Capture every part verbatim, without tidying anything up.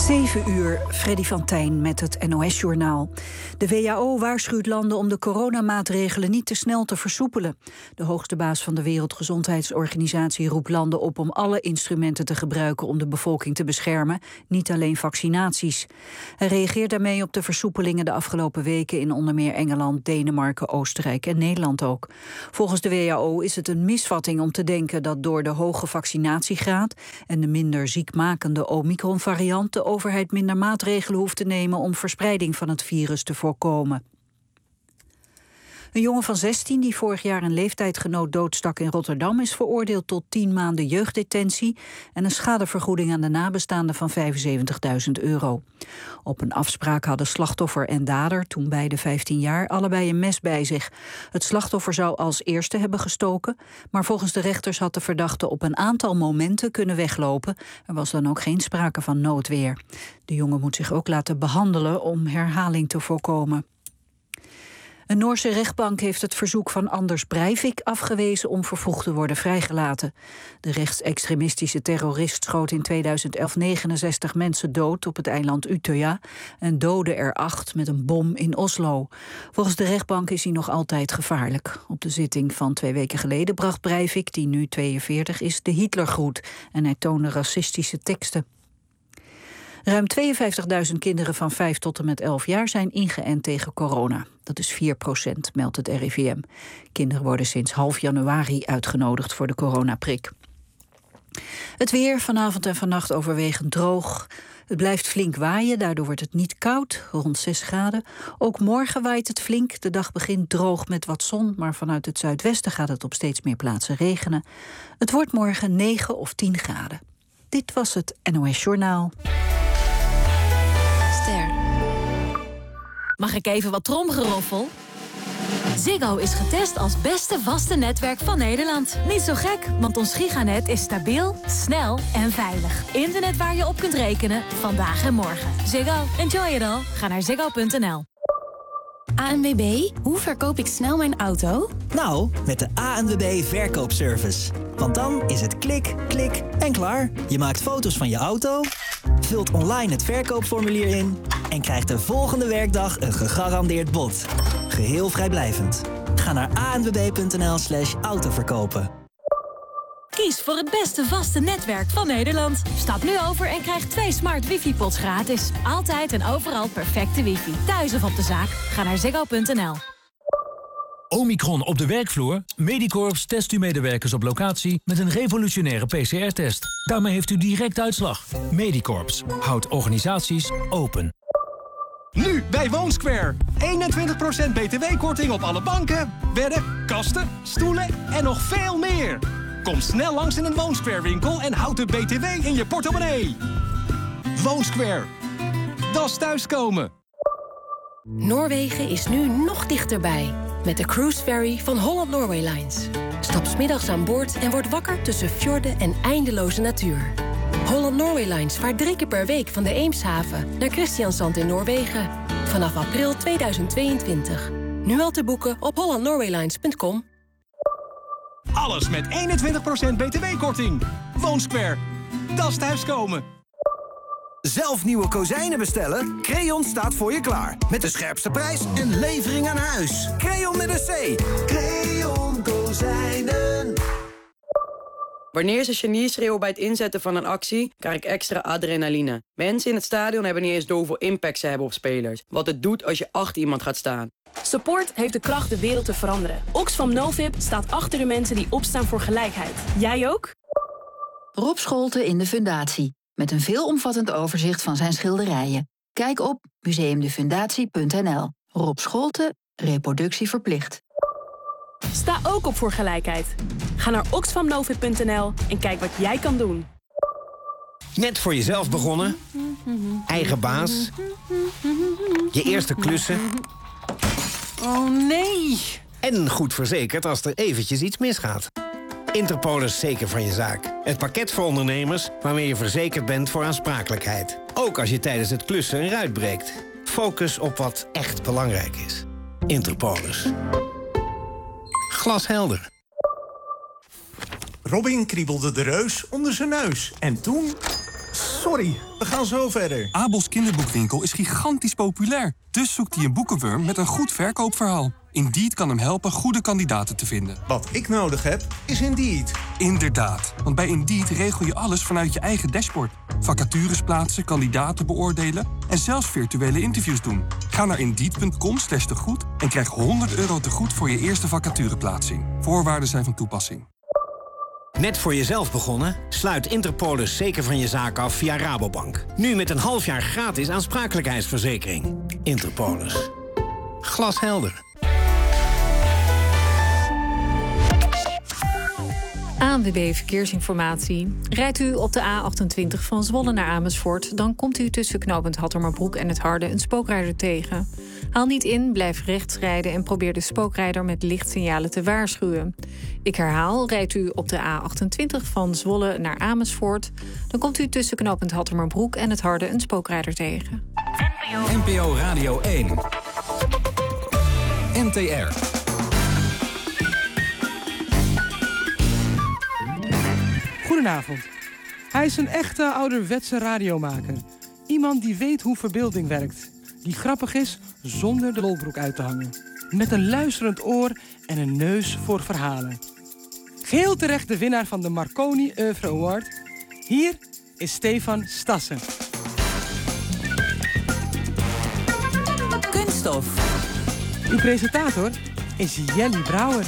zeven uur, Freddy van Tijn met het N O S-journaal. De W H O waarschuwt landen om de coronamaatregelen niet te snel te versoepelen. De hoogste baas van de Wereldgezondheidsorganisatie roept landen op om alle instrumenten te gebruiken om de bevolking te beschermen, niet alleen vaccinaties. Hij reageert daarmee op de versoepelingen de afgelopen weken in onder meer Engeland, Denemarken, Oostenrijk en Nederland ook. Volgens de W H O is het een misvatting om te denken dat door de hoge vaccinatiegraad en de minder ziekmakende Omicron-variant de overheid minder maatregelen hoeft te nemen om verspreiding van het virus te voorkomen. Een jongen van zestien die vorig jaar een leeftijdgenoot doodstak in Rotterdam is veroordeeld tot tien maanden jeugddetentie en een schadevergoeding aan de nabestaanden van vijfenzeventigduizend euro. Op een afspraak hadden slachtoffer en dader, toen beide vijftien jaar, allebei een mes bij zich. Het slachtoffer zou als eerste hebben gestoken, maar volgens de rechters had de verdachte op een aantal momenten kunnen weglopen. Er was dan ook geen sprake van noodweer. De jongen moet zich ook laten behandelen om herhaling te voorkomen. Een Noorse rechtbank heeft het verzoek van Anders Breivik afgewezen om vervroegd te worden vrijgelaten. De rechtsextremistische terrorist schoot in tweeduizend elf negenenzestig mensen dood op het eiland Utøya en doodde er acht met een bom in Oslo. Volgens de rechtbank is hij nog altijd gevaarlijk. Op de zitting van twee weken geleden bracht Breivik, die nu tweeënveertig is, de Hitlergroet en hij toonde racistische teksten. Ruim tweeënvijftigduizend kinderen van vijf tot en met elf jaar zijn ingeënt tegen corona. Dat is vier procent, meldt het R I V M. Kinderen worden sinds half januari uitgenodigd voor de coronaprik. Het weer, vanavond en vannacht overwegend droog. Het blijft flink waaien, daardoor wordt het niet koud, rond zes graden. Ook morgen waait het flink. De dag begint droog met wat zon, maar vanuit het zuidwesten gaat het op steeds meer plaatsen regenen. Het wordt morgen negen of tien graden. Dit was het N O S-journaal. Mag ik even wat tromgeroffel? Ziggo is getest als beste vaste netwerk van Nederland. Niet zo gek, want ons giganet is stabiel, snel en veilig. Internet waar je op kunt rekenen, vandaag en morgen. Ziggo, enjoy it all. Ga naar ziggo punt n l. A N W B, hoe verkoop ik snel mijn auto? Nou, met de A N W B verkoopservice. Want dan is het klik, klik en klaar. Je maakt foto's van je auto, vult online het verkoopformulier in en krijgt de volgende werkdag een gegarandeerd bod. Geheel vrijblijvend. Ga naar a n w b punt n l slash autoverkopen. Kies voor het beste vaste netwerk van Nederland. Stap nu over en krijg twee smart wifi-pods gratis. Altijd en overal perfecte wifi. Thuis of op de zaak? Ga naar ziggo punt n l. Omicron op de werkvloer? Medicorps test uw medewerkers op locatie met een revolutionaire P C R-test. Daarmee heeft u direct uitslag. Medicorps houdt organisaties open. Nu bij Woonsquare. eenentwintig procent B T W-korting op alle banken, bedden, kasten, stoelen en nog veel meer. Kom snel langs in een Woonsquare-winkel en houd de B T W in je portemonnee. Woonsquare. Dat is thuiskomen. Noorwegen is nu nog dichterbij. Met de Cruise Ferry van Holland Norway Lines. Stap 's middags aan boord en word wakker tussen fjorden en eindeloze natuur. Holland Norway Lines vaart drie keer per week van de Eemshaven naar Christiansand in Noorwegen. Vanaf april tweeduizend tweeëntwintig. Nu al te boeken op holland norwaylines punt com. Alles met eenentwintig procent B T W-korting. Woonsquare. Dat is thuiskomen. Zelf nieuwe kozijnen bestellen? Creon staat voor je klaar. Met de scherpste prijs en levering aan huis. Creon met een C. Creon Kozijnen. Wanneer ze genie schreeuwen bij het inzetten van een actie, krijg ik extra adrenaline. Mensen in het stadion hebben niet eens door hoeveel impact ze hebben op spelers. Wat het doet als je achter iemand gaat staan. Support heeft de kracht de wereld te veranderen. Oxfam Novib staat achter de mensen die opstaan voor gelijkheid. Jij ook? Rob Scholten in de Fundatie. Met een veelomvattend overzicht van zijn schilderijen. Kijk op museumdefundatie punt n l. Rob Scholten, reproductie verplicht. Sta ook op voor gelijkheid. Ga naar oxfam novib punt n l en kijk wat jij kan doen. Net voor jezelf begonnen? Eigen baas? Je eerste klussen? Oh nee! En goed verzekerd als er eventjes iets misgaat. Interpolis zeker van je zaak. Het pakket voor ondernemers waarmee je verzekerd bent voor aansprakelijkheid. Ook als je tijdens het klussen een ruit breekt. Focus op wat echt belangrijk is. Interpolis. Glashelder. Robin kriebelde de reus onder zijn neus. En toen... Sorry, we gaan zo verder. Abels kinderboekwinkel is gigantisch populair. Dus zoekt hij een boekenwurm met een goed verkoopverhaal. Indeed kan hem helpen goede kandidaten te vinden. Wat ik nodig heb, is Indeed. Inderdaad, want bij Indeed regel je alles vanuit je eigen dashboard. Vacatures plaatsen, kandidaten beoordelen en zelfs virtuele interviews doen. Ga naar indeed.com slash tegoed en krijg honderd euro tegoed voor je eerste vacatureplaatsing. Voorwaarden zijn van toepassing. Net voor jezelf begonnen? Sluit Interpolis zeker van je zaak af via Rabobank. Nu met een half jaar gratis aansprakelijkheidsverzekering. Interpolis. Glashelder. A N W B Verkeersinformatie. Rijdt u op de A achtentwintig van Zwolle naar Amersfoort... dan komt u tussen knooppunt Hattermerbroek en het Harde een spookrijder tegen. Haal niet in, blijf rechts rijden... en probeer de spookrijder met lichtsignalen te waarschuwen. Ik herhaal, rijdt u op de A achtentwintig van Zwolle naar Amersfoort... dan komt u tussen knooppunt Hattermerbroek en het Harde een spookrijder tegen. N P O Radio één. N T R. Goedenavond. Hij is een echte ouderwetse radiomaker. Iemand die weet hoe verbeelding werkt. Die grappig is zonder de lolbroek uit te hangen. Met een luisterend oor en een neus voor verhalen. Geheel terecht de winnaar van de Marconi Oeuvre Award. Hier is Stefan Stassen. Kunststof. Uw presentator is Jelly Brouwer.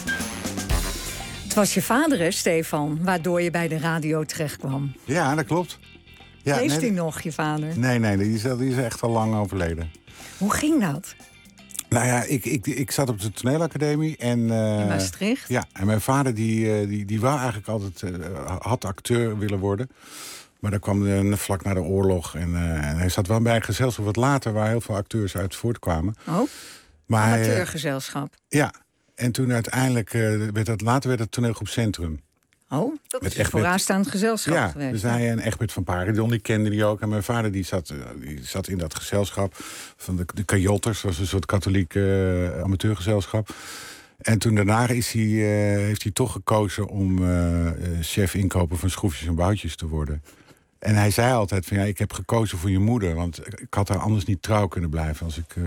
Het was je vader, hè, Stefan, waardoor je bij de radio terechtkwam. Ja, dat klopt. Ja, Leeft nee, hij nog, je vader? Nee, nee, die is, die is echt al lang overleden. Hoe ging dat? Nou ja, ik, ik, ik zat op de toneelacademie en... Uh, in Maastricht? Ja, en mijn vader die, die, die wou eigenlijk altijd... Uh, had acteur willen worden. Maar dat kwam uh, vlak na de oorlog. En, uh, en hij zat wel bij een gezelschap wat later... waar heel veel acteurs uit voortkwamen. Oh, maar, een amateurgezelschap. Uh, ja, en toen uiteindelijk... Uh, werd dat, later werd het toneelgroep Centrum. Oh, dat is een vooraanstaand gezelschap ja, geweest. Dus hij en Egbert van Paridon, die kende die ook. En mijn vader die zat, die zat in dat gezelschap van de, de Cajotters. Dat was een soort katholiek uh, amateurgezelschap. En toen daarna is hij, uh, heeft hij toch gekozen om uh, chef inkopen van Schroefjes en Boutjes te worden. En hij zei altijd van ja, ik heb gekozen voor je moeder. Want ik had haar anders niet trouw kunnen blijven als ik... Uh,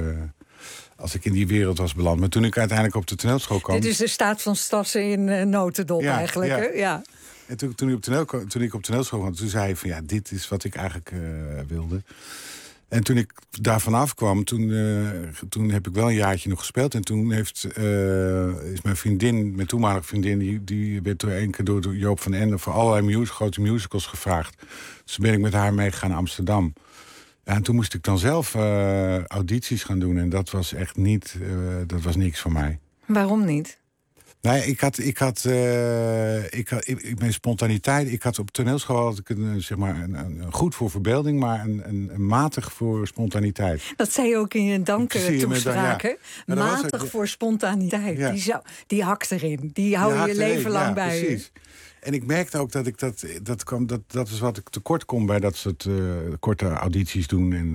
Als ik in die wereld was beland. Maar toen ik uiteindelijk op de toneelschool kwam... Dit is de staat van Stassen in uh, notendop ja, eigenlijk. Ja. Hè? Ja. En toen, toen, ik op toneel, toen ik op toneelschool kwam, toen zei hij van ja, dit is wat ik eigenlijk uh, wilde. En toen ik daar vanaf kwam, toen, uh, toen heb ik wel een jaartje nog gespeeld. En toen heeft, uh, is mijn vriendin, mijn toenmalige vriendin... die, die werd door één keer door Joop van Ende voor allerlei music, grote musicals gevraagd. Dus toen ben ik met haar meegegaan naar Amsterdam. Ja, en toen moest ik dan zelf uh, audities gaan doen. En dat was echt niet, uh, dat was niks voor mij. Waarom niet? Nee, ik had, ik had, uh, ik had ik, ik, mijn spontaniteit. Ik had op toneelschool had ik een, zeg maar, een, een goed voor verbeelding, maar een, een, een matig voor spontaniteit. Dat zei je ook in je danken-toespraak, ja. ja, matig ook, voor spontaniteit. Ja. Die, zou, die hakt erin. Die hou je je leven erin. lang ja, bij precies. je. En ik merkte ook dat ik dat, dat kwam, dat, dat is wat ik tekort kom bij dat soort uh, korte audities doen. En, uh,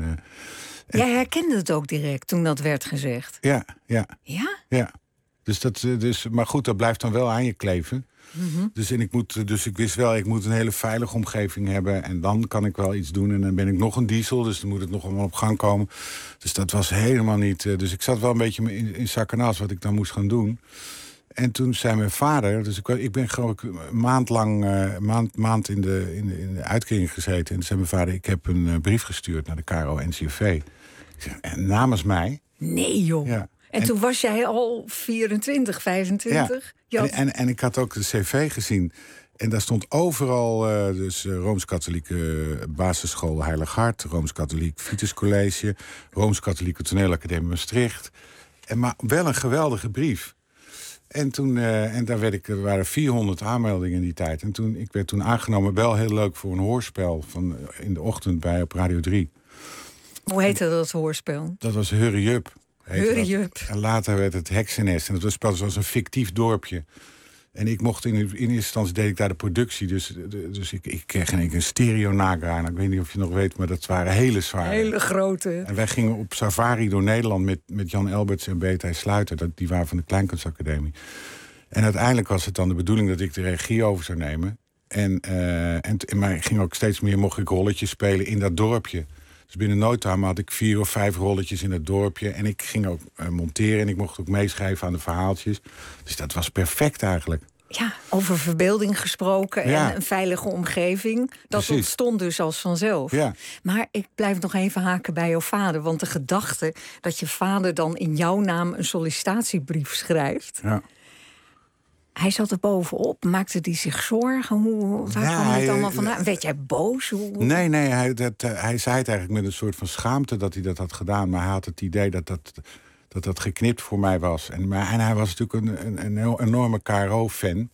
en jij herkende het ook direct toen dat werd gezegd. Ja, ja. Ja? Ja. Dus dat, dus, maar goed, dat blijft dan wel aan je kleven. Mm-hmm. Dus, en ik moet, dus ik wist wel, ik moet een hele veilige omgeving hebben. En dan kan ik wel iets doen. En dan ben ik nog een diesel, dus dan moet het nog allemaal op gang komen. Dus dat was helemaal niet... Uh, dus ik zat wel een beetje in, in zak en as wat ik dan moest gaan doen. En toen zei mijn vader... Dus ik, ik ben gewoon een maand lang uh, maand, maand in, de, in, de, in de uitkering gezeten. En toen zei mijn vader, ik heb een uh, brief gestuurd naar de K R O N C V. Ik zeg, en namens mij... Nee, joh. Ja. En, en toen was jij al vierentwintig, vijfentwintig? Ja, had... en, en, en ik had ook de cv gezien. En daar stond overal uh, dus uh, Rooms-Katholieke basisschool Heilig Hart... Rooms-Katholiek Vitus College... Rooms-Katholieke Toneelacademie Maastricht. En maar wel een geweldige brief. En toen uh, en daar werd ik, er waren vierhonderd aanmeldingen in die tijd. En toen, ik werd toen aangenomen, wel heel leuk voor een hoorspel... Van, uh, in de ochtend bij op Radio drie. Hoe heette dat hoorspel? Dat was Hurry Up. Hurry Up. En later werd het Heksenest. En dat was, dat was een fictief dorpje. En ik mocht in, in eerste instantie deed ik daar de productie. Dus, dus ik, ik kreeg een, een stereo Nagra. Nou, ik weet niet of je nog weet, maar dat waren hele zware. Hele grote. En wij gingen op safari door Nederland met, met Jan Elberts en Beatij Sluiter. Dat, die waren van de Kleinkunstacademie. En uiteindelijk was het dan de bedoeling dat ik de regie over zou nemen. En, uh, en, en maar ik ging ook steeds meer, mocht ik rolletjes spelen in dat dorpje. Dus binnen no time had ik vier of vijf rolletjes in het dorpje. En ik ging ook uh, monteren en ik mocht ook meeschrijven aan de verhaaltjes. Dus dat was perfect eigenlijk. Ja, over verbeelding gesproken ja. en een veilige omgeving. Dat Precies. ontstond dus als vanzelf. Ja. Maar ik blijf nog even haken bij jouw vader. Want de gedachte dat je vader dan in jouw naam een sollicitatiebrief schrijft... Ja. Hij zat er bovenop. Maakte hij zich zorgen? Hoe, waar ja, kwam het allemaal hij, vandaan? Werd jij boos? Hoe... Nee, nee hij, dat, uh, hij zei het eigenlijk met een soort van schaamte dat hij dat had gedaan. Maar hij had het idee dat dat, dat, dat geknipt voor mij was. En, maar, en hij was natuurlijk een, een, een enorme K R O-fan.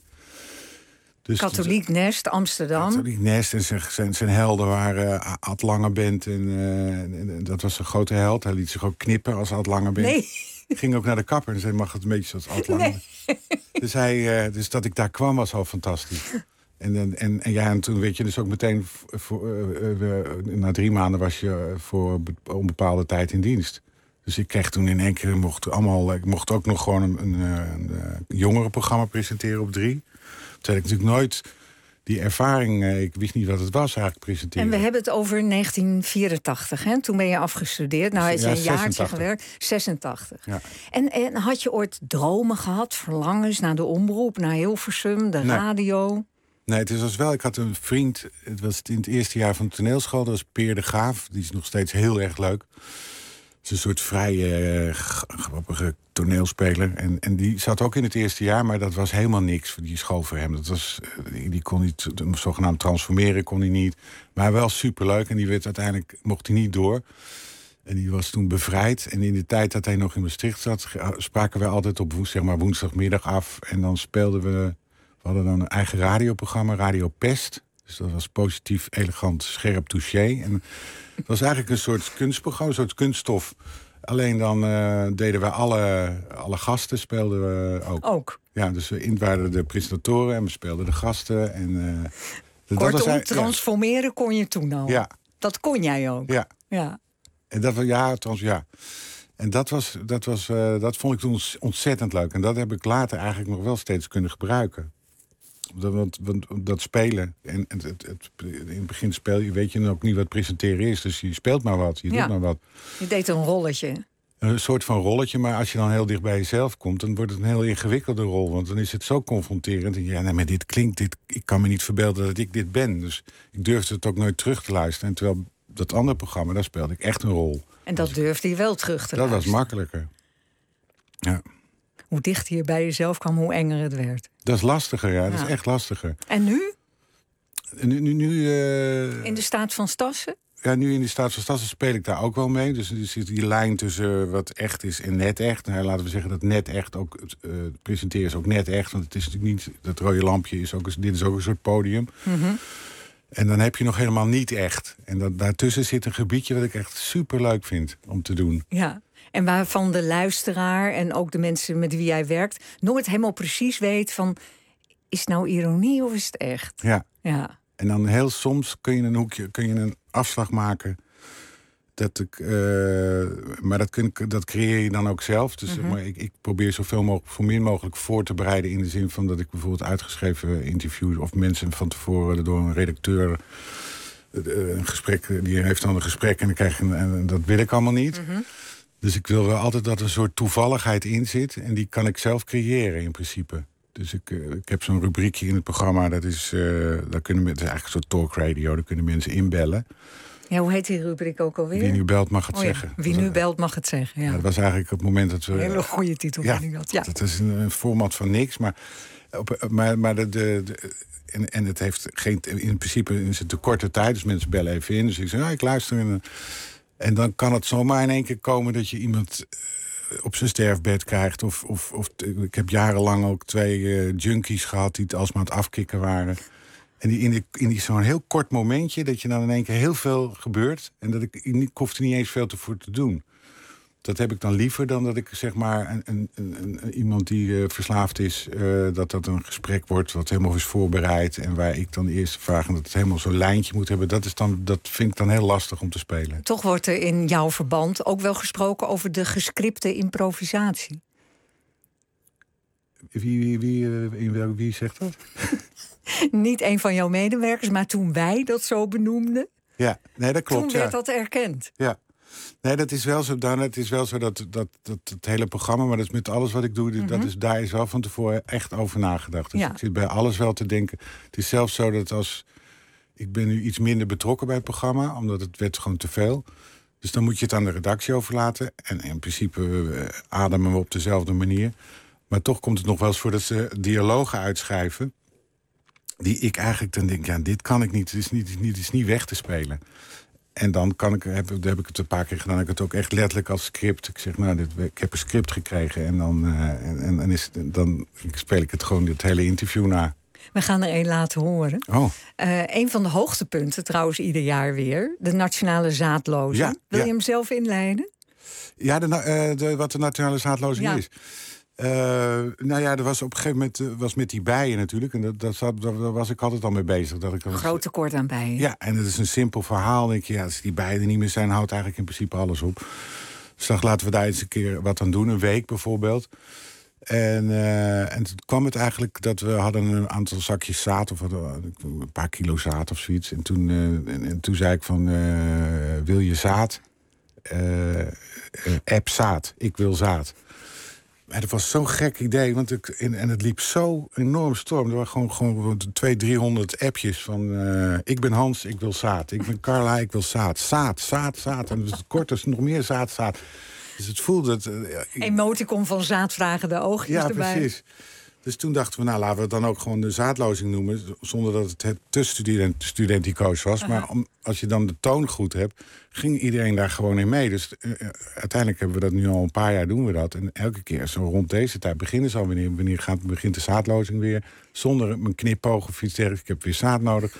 Dus Katholiek Nest, Amsterdam. Katholiek Nest en zijn, zijn, zijn helden waren uh, Ad Langebent. En, uh, en dat was een grote held. Hij liet zich ook knippen als Ad Langebent. Nee. Ging ook naar de kapper en zei, mag het een beetje zoals Ad Langebent? Nee. Dus, hij, uh, dus dat ik daar kwam was al fantastisch. En, en, en, en ja, en toen weet je dus ook meteen... Voor, uh, uh, na drie maanden was je voor onbepaalde tijd in dienst. Dus ik kreeg toen in één keer... Mocht allemaal, ik mocht ook nog gewoon een, een, een, een jongerenprogramma presenteren op drie. Toen had ik natuurlijk nooit die ervaring... Uh, ik wist niet wat het was eigenlijk presenteren. En we hebben het over negentien vierentachtig, hè? Toen ben je afgestudeerd. Nou, heb je ja, een jaartje gewerkt. zesentachtig. Ja. En, en had je ooit dromen gehad, verlangens naar de omroep... naar Hilversum, de nee. radio... Nee, het was wel. Ik had een vriend. Het was in het eerste jaar van de toneelschool. Dat was Peer de Graaf. Die is nog steeds heel erg leuk. Het is een soort vrije, uh, grappige toneelspeler. En, en die zat ook in het eerste jaar, maar dat was helemaal niks. Die school voor hem. Dat was, die, die kon niet, zogenaamd transformeren kon hij niet. Maar wel superleuk. En die werd uiteindelijk, mocht hij niet door. En die was toen bevrijd. En in de tijd dat hij nog in Maastricht zat, spraken wij altijd op woens, zeg maar woensdagmiddag af. En dan speelden we. We hadden dan een eigen radioprogramma, Radio Pest. Dus dat was positief, elegant, scherp touché. En het was eigenlijk een soort kunstprogramma, een soort kunststof. Alleen dan uh, deden we alle, alle gasten, speelden we ook. Ook? Ja, dus we waren de presentatoren en we speelden de gasten. En, uh, Kortom, dat was, transformeren ja. kon je toen al? Ja. Dat kon jij ook? Ja. Ja, en dat, ja, trans, ja. En dat, was, dat, was, uh, dat vond ik toen ontzettend leuk. En dat heb ik later eigenlijk nog wel steeds kunnen gebruiken. Dat, want, want dat spelen, en het, het, het, in het begin speel je, weet je ook niet wat presenteren is. Dus je speelt maar wat, je ja. doet maar wat. Je deed een rolletje. Een soort van rolletje, maar als je dan heel dicht bij jezelf komt... dan wordt het een heel ingewikkelde rol, want dan is het zo confronterend. En ja, nee, maar dit klinkt, dit, ik kan me niet verbeelden dat ik dit ben. Dus ik durfde het ook nooit terug te luisteren. En terwijl dat andere programma, daar speelde ik echt een rol. En dat durfde je wel terug te dat luisteren? Dat was makkelijker, ja. Hoe dichter je bij jezelf kwam, hoe enger het werd. Dat is lastiger, ja. ja. Dat is echt lastiger. En nu? Nu, nu, nu uh... In de staat van Stassen? Ja, nu in de staat van Stassen speel ik daar ook wel mee. Dus er zit die lijn tussen wat echt is en net echt. Nou, laten we zeggen dat net echt ook... Uh, presenteren is ook net echt. Want het is natuurlijk niet... Dat rode lampje is ook... Dit is ook een soort podium. Mm-hmm. En dan heb je nog helemaal niet echt. En dat, daartussen zit een gebiedje wat ik echt superleuk vind om te doen. Ja. En waarvan de luisteraar en ook de mensen met wie jij werkt... nooit helemaal precies weet van... is het nou ironie of is het echt? Ja. ja. En dan heel soms kun je een hoekje, kun je een afslag maken... Dat ik, uh, maar dat, kun, dat creëer je dan ook zelf. Dus mm-hmm. zeg maar, ik, ik probeer zoveel mogelijk, voor min mogelijk voor te bereiden... in de zin van dat ik bijvoorbeeld uitgeschreven interviews... of mensen van tevoren door een redacteur... een gesprek, die heeft dan een gesprek en dan krijg je... en dat wil ik allemaal niet... Mm-hmm. Dus ik wil wel altijd dat er een soort toevalligheid in zit. En die kan ik zelf creëren in principe. Dus ik, uh, ik heb zo'n rubriekje in het programma. Dat is, uh, daar kunnen mensen, eigenlijk een soort talkradio. Daar kunnen mensen inbellen. Ja, hoe heet die rubriek ook alweer? Wie nu belt mag het oh, ja. zeggen. Wie nu belt mag het zeggen, ja. ja. Dat was eigenlijk het moment dat we... Een hele goede titel. Ja, vind ik dat. Ja, dat is een, een format van niks. Maar, op, maar, maar de... de, de en, en het heeft geen... In principe is het de korte tijd. Dus mensen bellen even in. Dus ik zeg, nou, ik luister... En, En dan kan het zomaar in één keer komen dat je iemand op zijn sterfbed krijgt. Of, of, of ik heb jarenlang ook twee uh, junkies gehad die het alsmaar aan het afkicken waren. En die in, die, in die zo'n heel kort momentje dat je dan in één keer heel veel gebeurt. En dat ik, ik hoef er niet eens veel te voor te doen. Dat heb ik dan liever dan dat ik zeg maar een, een, een, een, iemand die uh, verslaafd is... Uh, dat dat een gesprek wordt wat helemaal is voorbereid... en waar ik dan eerst vraag en dat het helemaal zo'n lijntje moet hebben... Dat, is dan, dat vind ik dan heel lastig om te spelen. Toch wordt er in jouw verband ook wel gesproken over de gescripte improvisatie. Wie, wie, wie, uh, wie, wie zegt dat? Niet een van jouw medewerkers, maar toen wij dat zo benoemden... Ja, nee, dat klopt. Toen werd ja. dat erkend. Ja. Nee, dat is wel zo, Dan. Het is wel zo dat, dat, dat het hele programma, maar dat is met alles wat ik doe, mm-hmm. dat is, daar is wel van tevoren echt over nagedacht. Dus ja. ik zit bij alles wel te denken. Het is zelfs zo dat als... Ik ben nu iets minder betrokken bij het programma, omdat het werd gewoon te veel. Dus dan moet je het aan de redactie overlaten. En in principe uh, ademen we op dezelfde manier. Maar toch komt het nog wel eens voor dat ze dialogen uitschrijven, die ik eigenlijk dan denk, ja, dit kan ik niet. Het is niet, het is niet, het is niet weg te spelen. En dan kan ik, heb, heb ik het een paar keer gedaan. Ik het ook echt letterlijk als script. Ik zeg, nou, dit, ik heb een script gekregen. En dan, uh, en, en, en is, dan speel ik het gewoon het hele interview na. We gaan er één laten horen. Oh. Uh, een van de hoogtepunten trouwens ieder jaar weer. De Nationale Zaadlozing. Ja, Wil ja. je hem zelf inleiden? Ja, de, uh, de, wat de Nationale Zaadlozing ja. is. Uh, nou ja, er was op een gegeven moment uh, was met die bijen natuurlijk. En dat, dat, dat, daar was ik altijd al mee bezig. Dat ik Groot tekort aan bijen. Ja, en het is een simpel verhaal. Denk je, ja, als die bijen er niet meer zijn, houdt eigenlijk in principe alles op. Dus dacht, laten we daar eens een keer wat aan doen. Een week bijvoorbeeld. En, uh, en toen kwam het eigenlijk dat we hadden een aantal zakjes zaad, of een paar kilo zaad of zoiets. En toen, uh, en, en toen zei ik van, uh, wil je zaad? Uh, uh, app zaad, ik wil zaad. Maar dat was zo'n gek idee, want ik, en, en het liep zo enorm storm. Er waren gewoon, gewoon tweehonderd, driehonderd appjes van... Uh, ik ben Hans, ik wil zaad. Ik ben Carla, ik wil zaad. Zaad, zaad, zaad. En dus kort is nog meer zaad, zaad. Dus het voelde... Het, uh, Emoticon van zaadvragende oogjes ja, erbij. Ja, precies. Dus toen dachten we, nou, laten we het dan ook gewoon de zaadlozing noemen, zonder dat het het te student, studenticoos was. Uh-huh. Maar om, als je dan de toon goed hebt, ging iedereen daar gewoon in mee. Dus uh, uiteindelijk hebben we dat nu al een paar jaar, doen we dat. En elke keer zo rond deze tijd beginnen ze al, wanneer, wanneer gaat, begint de zaadlozing weer. Zonder een knipoog of iets dergelijks. Ik heb weer zaad nodig.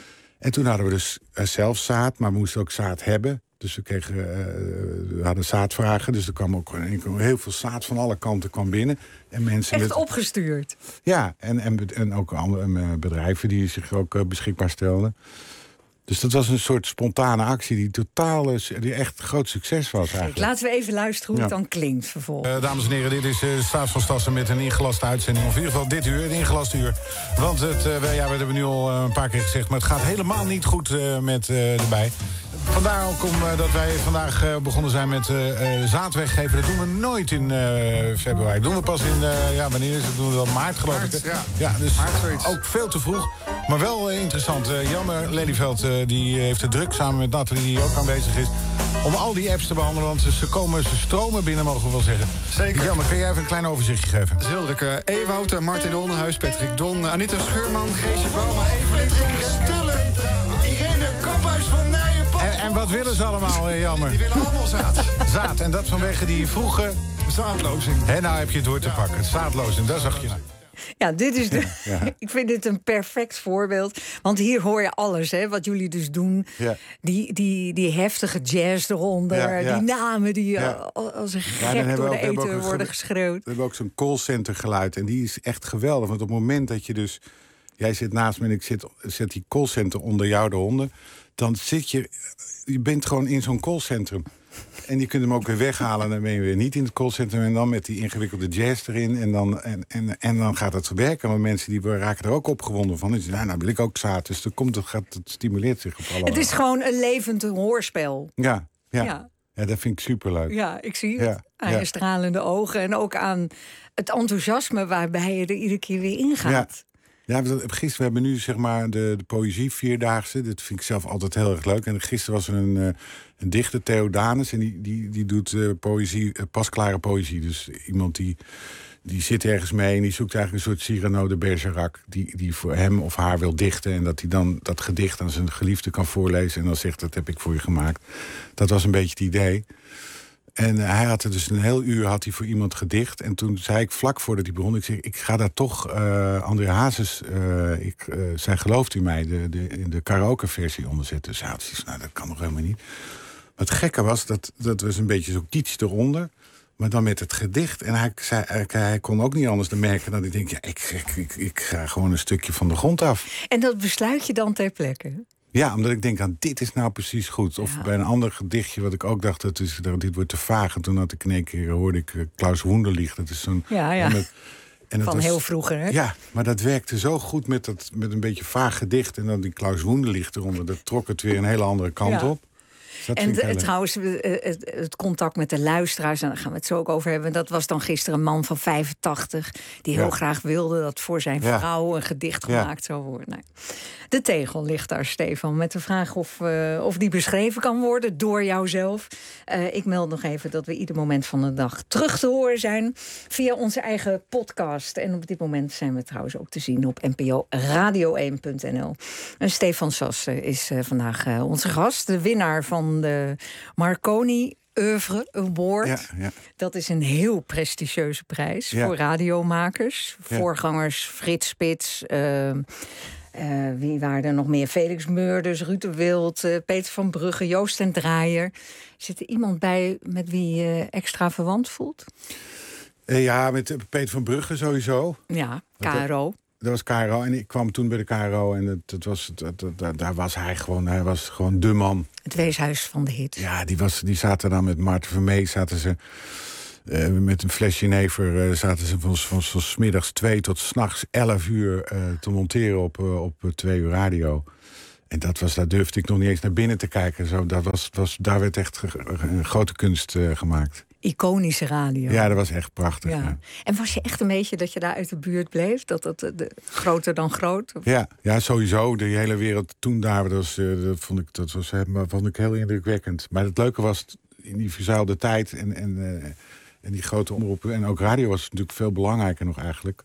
En toen hadden we dus uh, zelf zaad, maar we moesten ook zaad hebben. Dus we, kregen, uh, we hadden zaadvragen, dus er kwam ook heel veel zaad van alle kanten kwam binnen. En mensen echt met, opgestuurd? Ja, en, en, en ook andere bedrijven die zich ook uh, beschikbaar stelden. Dus dat was een soort spontane actie die totaal, die echt groot succes was eigenlijk. Laten we even luisteren hoe ja. het dan klinkt vervolgens. Uh, dames en heren, dit is uh, Staats van Stassen met een ingelaste uitzending. Of in ieder geval dit uur, een ingelaste uur. Want het, uh, wij, ja, we hebben nu al uh, een paar keer gezegd, maar het gaat helemaal niet goed uh, met uh, erbij. Vandaar ook om, uh, dat wij vandaag uh, begonnen zijn met uh, uh, zaad weggeven. Dat doen we nooit in uh, februari. Dat doen we pas in, uh, ja, wanneer is het? Dat doen we wel maart, geloof maart, ik. Ja, ja dus maart, ook veel te vroeg. Maar wel uh, interessant. Uh, Jammer Lelyveld uh, die heeft het druk, samen met Nathalie, die ook aanwezig is, om al die apps te behandelen. Want ze komen, ze stromen binnen, mogen we wel zeggen. Zeker. Jammer, kun jij even een klein overzichtje geven? Dat is heel druk. Uh, Ewout, uh, Martin Onderhuis, Patrick Don, uh, Anita Schuurman, Geesje Boma, Evelyn Stullen, Irene Kamphuis van Nijen. En, en wat willen ze allemaal, eh, Jammer? Die willen allemaal zaad. Zaad, en dat vanwege die vroege zaadlozing. Hé, nou heb je het door te pakken. Zaadlozing, daar zag je nou. Ja, dit is de, ja. Ik vind dit een perfect voorbeeld. Want hier hoor je alles, hè, wat jullie dus doen. Ja. Die, die, die heftige jazz eronder. Ja, ja. Die namen die ja. als een gek ja, door de eten worden geschreeuwd. We hebben ook zo'n callcenter geluid. En die is echt geweldig. Want op het moment dat je dus... Jij zit naast me en ik zit, zet die callcenter onder jou de honden. Dan zit je... Je bent gewoon in zo'n callcentrum. En je kunt hem ook weer weghalen. En dan ben je weer niet in het callcentrum. En dan met die ingewikkelde jazz erin. En dan, en, en, en dan gaat het werken. Want mensen die raken er ook opgewonden van. Dus, nou, nou wil ik ook zaad. Dus dan komt het, gaat, het stimuleert zich op alle... Het is gewoon een levend hoorspel. Ja, ja. ja. ja dat vind ik superleuk. Ja, ik zie het. Ja, aan ja. je stralende ogen. En ook aan het enthousiasme waarbij je er iedere keer weer ingaat. Ja. Ja, gisteren, we hebben nu zeg maar de, de poëzie vierdaagse. Dat vind ik zelf altijd heel erg leuk. En gisteren was er een, uh, een dichter, Theodanus. En die, die, die doet uh, poëzie, uh, pasklare poëzie. Dus iemand die, die zit ergens mee en die zoekt eigenlijk een soort Cyrano de Bergerac. Die, die voor hem of haar wil dichten. En dat hij dan dat gedicht aan zijn geliefde kan voorlezen. En dan zegt, dat heb ik voor je gemaakt. Dat was een beetje het idee. En uh, hij had er dus een heel uur had hij voor iemand gedicht. En toen zei ik vlak voordat hij begon... ik zeg, ik ga daar toch... Uh, André Hazes, uh, ik, uh, zij gelooft u mij... de, de, de karaoke-versie onderzetten. Dus hij had zoiets, nou, dat kan nog helemaal niet. Maar het gekke was, dat, dat was een beetje zo iets eronder... maar dan met het gedicht. En hij, zei, hij, hij kon ook niet anders dan merken... dat ik denk, ja, ik, ik, ik, ik ga gewoon een stukje van de grond af. En dat besluit je dan ter plekke? Ja, omdat ik denk aan dit is nou precies goed. Of ja. bij een ander gedichtje wat ik ook dacht, dat is, dat dit wordt te vaag. En toen had ik in één keer hoorde ik uh, Klaus Wunderlich. Dat is zo'n. Ja, ja. Met, En van was, heel vroeger, hè? Ja, maar dat werkte zo goed met, dat, met een beetje vaag gedicht. En dan die Klaus Woenderlicht eronder. Dat trok het weer een hele andere kant Ja. op. Dus en de, trouwens, het, het contact met de luisteraars, en daar gaan we het zo ook over hebben. Dat was dan gisteren een man van vijfentachtig... die heel Ja. graag wilde dat voor zijn Ja. vrouw een gedicht Ja. gemaakt zou worden. Nou, de tegel ligt daar, Stefan, met de vraag of, uh, of die beschreven kan worden door jouzelf. Uh, ik meld nog even dat we ieder moment van de dag terug te horen zijn via onze eigen podcast. En op dit moment zijn we trouwens ook te zien op n p o radio één punt n l. En Stefan Sassen is uh, vandaag uh, onze gast, de winnaar van de Marconi Oeuvre Award. Ja, ja. Dat is een heel prestigieuze prijs Ja. voor radiomakers. Ja. Voorgangers Frits Spits, uh, uh, wie waren er nog meer? Felix Meurders, Ruud de Wild, uh, Peter van Brugge, Joost en Draaier. Zit er iemand bij met wie je extra verwant voelt? Uh, ja, met Peter van Brugge sowieso. Ja, K R O. Dat was K R O en ik kwam toen bij de K R O en het, het was, het, het, het, daar was hij gewoon, hij was gewoon de man. Het weeshuis van de hit. Ja, die, was, die zaten dan met Maarten Vermee, zaten ze uh, met een fles jenever, uh, zaten ze van, van, van 's middags twee tot 's nachts elf uur uh, te monteren op, uh, op uh, twee uur radio. En dat was, daar durfde ik nog niet eens naar binnen te kijken. Zo, dat was, was, daar werd echt ge, een grote kunst uh, gemaakt. Iconische radio. Ja, dat was echt prachtig. Ja. Ja. En was je echt een beetje dat je daar uit de buurt bleef? Dat dat de, groter dan groot? Of? Ja, ja, sowieso. De hele wereld toen daar, dat, was, uh, dat, vond, ik, dat was, uh, vond ik heel indrukwekkend. Maar het leuke was, in die verzuilde tijd en, en, uh, en die grote omroepen... en ook radio was natuurlijk veel belangrijker nog eigenlijk.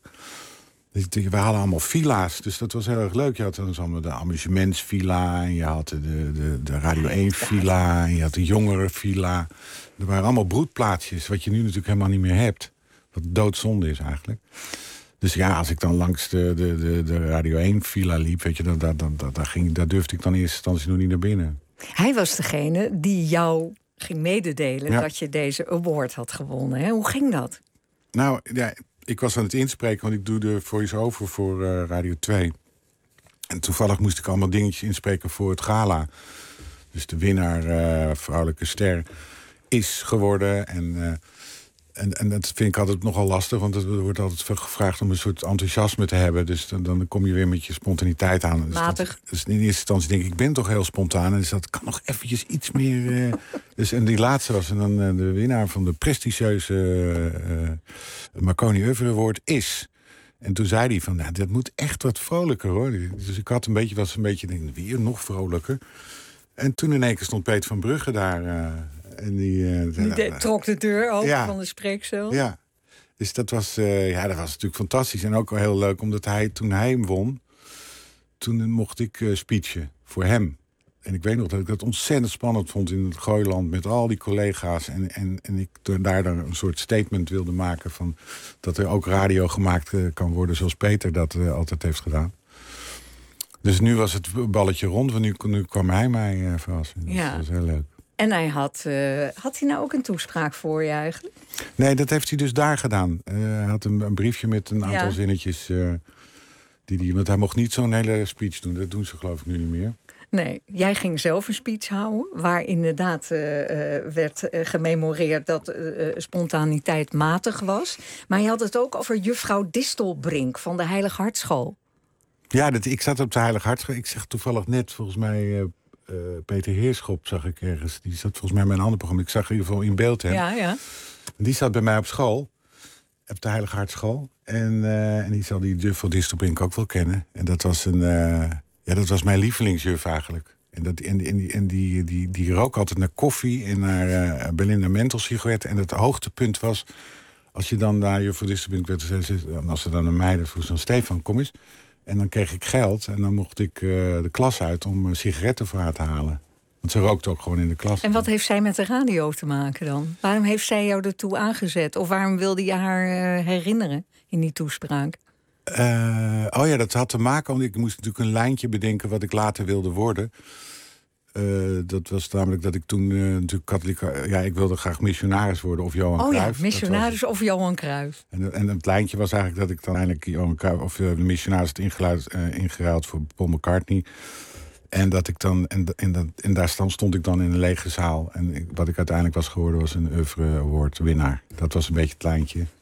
We hadden allemaal villa's, dus dat was heel erg leuk. Je had dan allemaal de amusementsvilla en je had de, de, de Radio één villa en je had de jongerenvilla. Er waren allemaal broedplaatsjes, wat je nu natuurlijk helemaal niet meer hebt. Wat doodzonde is eigenlijk. Dus ja, als ik dan langs de, de, de, de Radio één villa liep, weet je, dan, dan, dan, dan, dan ging, daar durfde ik dan in eerste instantie nog niet naar binnen. Hij was degene die jou ging mededelen Ja. dat je deze award had gewonnen. Hè? Hoe ging dat? Nou, ja, ik was aan het inspreken, want ik doe de voice-over voor uh, Radio twee. En toevallig moest ik allemaal dingetjes inspreken voor het gala. Dus de winnaar, uh, Vrouwelijke Ster, is geworden. En, uh, en, en dat vind ik altijd nogal lastig, want er wordt altijd gevraagd om een soort enthousiasme te hebben. Dus dan, dan kom je weer met je spontaniteit aan. Dus, Matig. dat, dus in eerste instantie denk ik, ik ben toch heel spontaan. En dus dat kan nog eventjes iets meer... Uh, dus, en die laatste was en dan uh, de winnaar van de prestigieuze uh, Marconi Oeuvre Award is. En toen zei hij van, nou, dat moet echt wat vrolijker, hoor. Dus ik had een beetje, was een beetje, denk, weer nog vrolijker. En toen in één keer stond Peter van Brugge daar. Uh, en die, uh, Die de, trok de deur open ja. van de spreekcel. Ja, dus dat was, uh, ja, dat was natuurlijk fantastisch. En ook wel heel leuk, omdat hij, toen hij hem won... toen mocht ik uh, speechen voor hem. En ik weet nog dat ik dat ontzettend spannend vond in het Gooiland... met al die collega's. En, en, en ik daar dan een soort statement wilde maken... van dat er ook radio gemaakt uh, kan worden zoals Peter dat uh, altijd heeft gedaan. Dus nu was het balletje rond, want nu, nu kwam hij mij uh, verrassen. Dus Ja. dat was heel leuk. En hij had, uh, had hij nou ook een toespraak voor je eigenlijk? Nee, dat heeft hij dus daar gedaan. Uh, hij had een, een briefje met een aantal Ja. zinnetjes. Uh, die die, want hij mocht niet zo'n hele speech doen. Dat doen ze geloof ik nu niet meer. Nee, jij ging zelf een speech houden... waar inderdaad uh, uh, werd uh, gememoreerd dat uh, spontaniteit matig was. Maar je had het ook over juffrouw Distelbrink van de Heilig Hartschool. Ja, dat, ik zat op de Heilig Hartschool. Ik zeg toevallig net, volgens mij... Uh, uh, Peter Heerschop zag ik ergens. Die zat volgens mij bij een ander programma. Ik zag in ieder geval in beeld hem. Ja, ja. Die zat bij mij op school. Op de Heilig Hartschool. En, uh, en die zal die juffrouw Distelbrink ook wel kennen. En dat was een... Uh, Ja, dat was mijn lievelingsjuf eigenlijk. En, dat, en, en, die, en die, die, die rook altijd naar koffie en naar uh, Belinda Menthol sigaretten. En het hoogtepunt was, als je dan naar juffrouw Distelbrink werd gezegd... en als ze dan een meiden vroeg, dan Stefan, kom eens. En dan kreeg ik geld en dan mocht ik uh, de klas uit om uh, sigaretten voor haar te halen. Want ze rookte ook gewoon in de klas. En wat heeft zij met de radio te maken dan? Waarom heeft zij jou ertoe aangezet? Of waarom wilde je haar uh, herinneren in die toespraak? Uh, oh ja, dat had te maken, want ik moest natuurlijk een lijntje bedenken wat ik later wilde worden. Uh, dat was namelijk dat ik toen uh, natuurlijk katholiek... Uh, ja, ik wilde graag missionaris worden of Johan oh Cruijff. Oh ja, missionaris of Johan Cruijff. En, en het lijntje was eigenlijk dat ik dan eindelijk Johan Cruijff... of uh, de missionaris had ingeruild, uh, ingeruild voor Paul McCartney. En, dat ik dan, en, en, dat, en daar stond, stond ik dan in een lege zaal. En ik, wat ik uiteindelijk was geworden was een Oeuvre Award winnaar. Dat was een beetje het lijntje.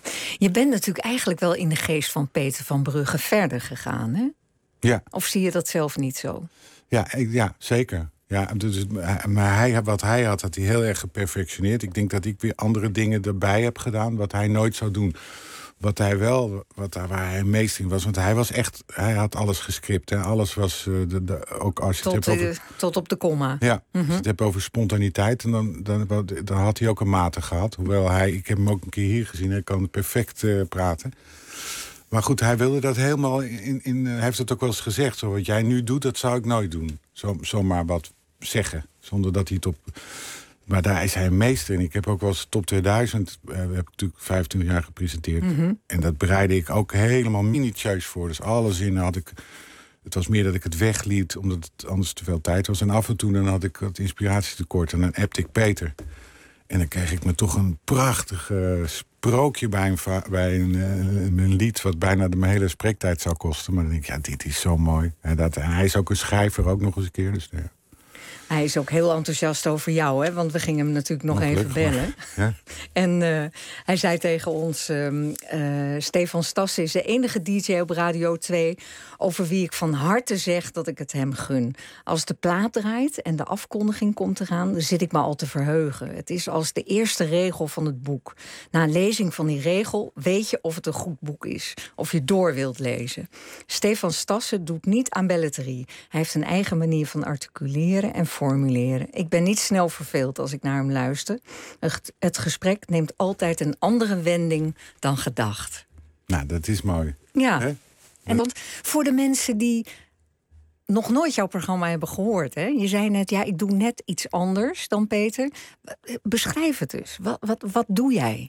Je bent natuurlijk eigenlijk wel in de geest van Peter van Brugge verder gegaan, hè? Ja. Of zie je dat zelf niet zo? Ja, ik, ja zeker. Ja, dus, maar hij, wat hij had, had hij heel erg geperfectioneerd. Ik denk dat ik weer andere dingen erbij heb gedaan, wat hij nooit zou doen. Wat hij wel, wat, waar hij meest in was, want hij was echt, hij had alles gescript. Hè. Alles was, uh, de, de, ook als je tot, het hebt over... uh, tot op de komma. Ja, mm-hmm. als je het hebt over spontaniteit, en dan, dan, dan had hij ook een mate gehad. Hoewel hij, ik heb hem ook een keer hier gezien, hij kan perfect uh, praten. Maar goed, hij wilde dat helemaal in... in uh, hij heeft het ook wel eens gezegd, zo, wat jij nu doet, dat zou ik nooit doen. Zo, zomaar wat zeggen, zonder dat hij het op... Maar daar is hij een meester in. Ik heb ook wel eens Top tweeduizend, uh, heb ik natuurlijk vijfentwintig jaar gepresenteerd. Mm-hmm. En dat bereidde ik ook helemaal minutieus voor. Dus alle zinnen had ik... Het was meer dat ik het wegliet, omdat het anders te veel tijd was. En af en toe dan had ik wat inspiratietekort. En dan appte ik Peter. En dan kreeg ik me toch een prachtig uh, sprookje bij, een, va- bij een, uh, een lied... wat bijna de mijn hele spreektijd zou kosten. Maar dan denk ik, ja, dit is zo mooi. En, dat, en hij is ook een schrijver, ook nog eens een keer. Dus, ja. Hij is ook heel enthousiast over jou, hè? Want we gingen hem natuurlijk nog oh, even bellen. Ja. En uh, hij zei tegen ons... Um, uh, Stefan Stassen is de enige D J op Radio twee... over wie ik van harte zeg dat ik het hem gun. Als de plaat draait en de afkondiging komt eraan... dan zit ik me al te verheugen. Het is als de eerste regel van het boek. Na een lezing van die regel weet je of het een goed boek is. Of je door wilt lezen. Stefan Stassen doet niet aan belletterie. Hij heeft een eigen manier van articuleren en formuleren. Ik ben niet snel verveeld als ik naar hem luister. Het gesprek neemt altijd een andere wending dan gedacht. Nou, dat is mooi. Ja. Hè? En want voor de mensen die nog nooit jouw programma hebben gehoord... Hè? Je zei net, ja, ik doe net iets anders dan Peter. Beschrijf het dus. Wat, wat, wat doe jij?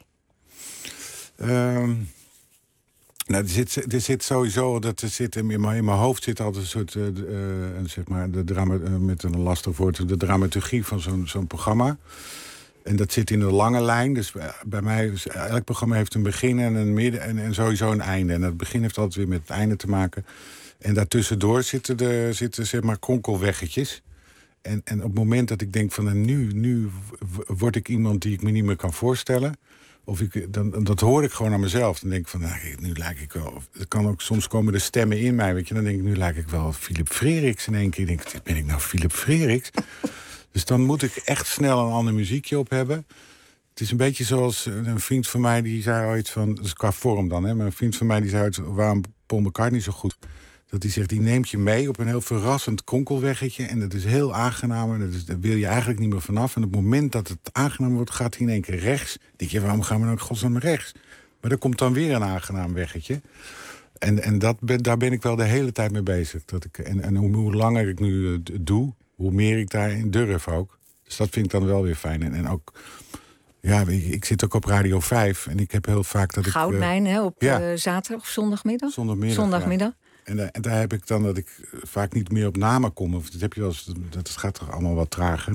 Um... Nou, er zit, er zit sowieso, dat er zit in mijn, in mijn hoofd zit altijd een soort, uh, uh, zeg maar, de drama, uh, met een lastig woord, de dramaturgie van zo'n, zo'n programma. En dat zit in de lange lijn. Dus bij mij, dus elk programma heeft een begin en een midden en, en sowieso een einde. En het begin heeft altijd weer met het einde te maken. En daartussendoor zitten, de, zitten zeg maar, kronkelweggetjes. En, en op het moment dat ik denk van, nou, nu, nu word ik iemand die ik me niet meer kan voorstellen... Of ik, dan, dat hoor ik gewoon aan mezelf. Dan denk ik van, nou, nu lijk ik wel... Het kan ook, soms komen de stemmen in mij, weet je. Dan denk ik, nu lijk ik wel Philip Freriks in één keer. Ik denk, ben ik nou Philip Freriks? Dus dan moet ik echt snel een ander muziekje op hebben. Het is een beetje zoals een vriend van mij, die zei ooit van... Dus qua vorm dan, hè. Maar een vriend van mij die zei ooit, waarom Paul McCartney zo goed... Dat hij zegt, die neemt je mee op een heel verrassend kronkelweggetje... en dat is heel aangenaam en dat is, daar wil je eigenlijk niet meer vanaf. En op het moment dat het aangenaam wordt, gaat hij in één keer rechts. Dan denk je, waarom gaan we nou godsnaam rechts? Maar er komt dan weer een aangenaam weggetje. En, en dat ben, daar ben ik wel de hele tijd mee bezig. Dat ik, en en hoe, hoe langer ik nu uh, doe, hoe meer ik daarin durf ook. Dus dat vind ik dan wel weer fijn. En, en ook... Ja, ik, ik zit ook op Radio vijf en ik heb heel vaak dat Goudmijn, ik... Uh, hè, op ja. uh, zaterdag of zondagmiddag? Zondagmiddag, Zondagmiddag. Ja. En, uh, en daar heb ik dan dat ik vaak niet meer op namen kom. Of dat heb je wel eens, dat gaat toch allemaal wat trager.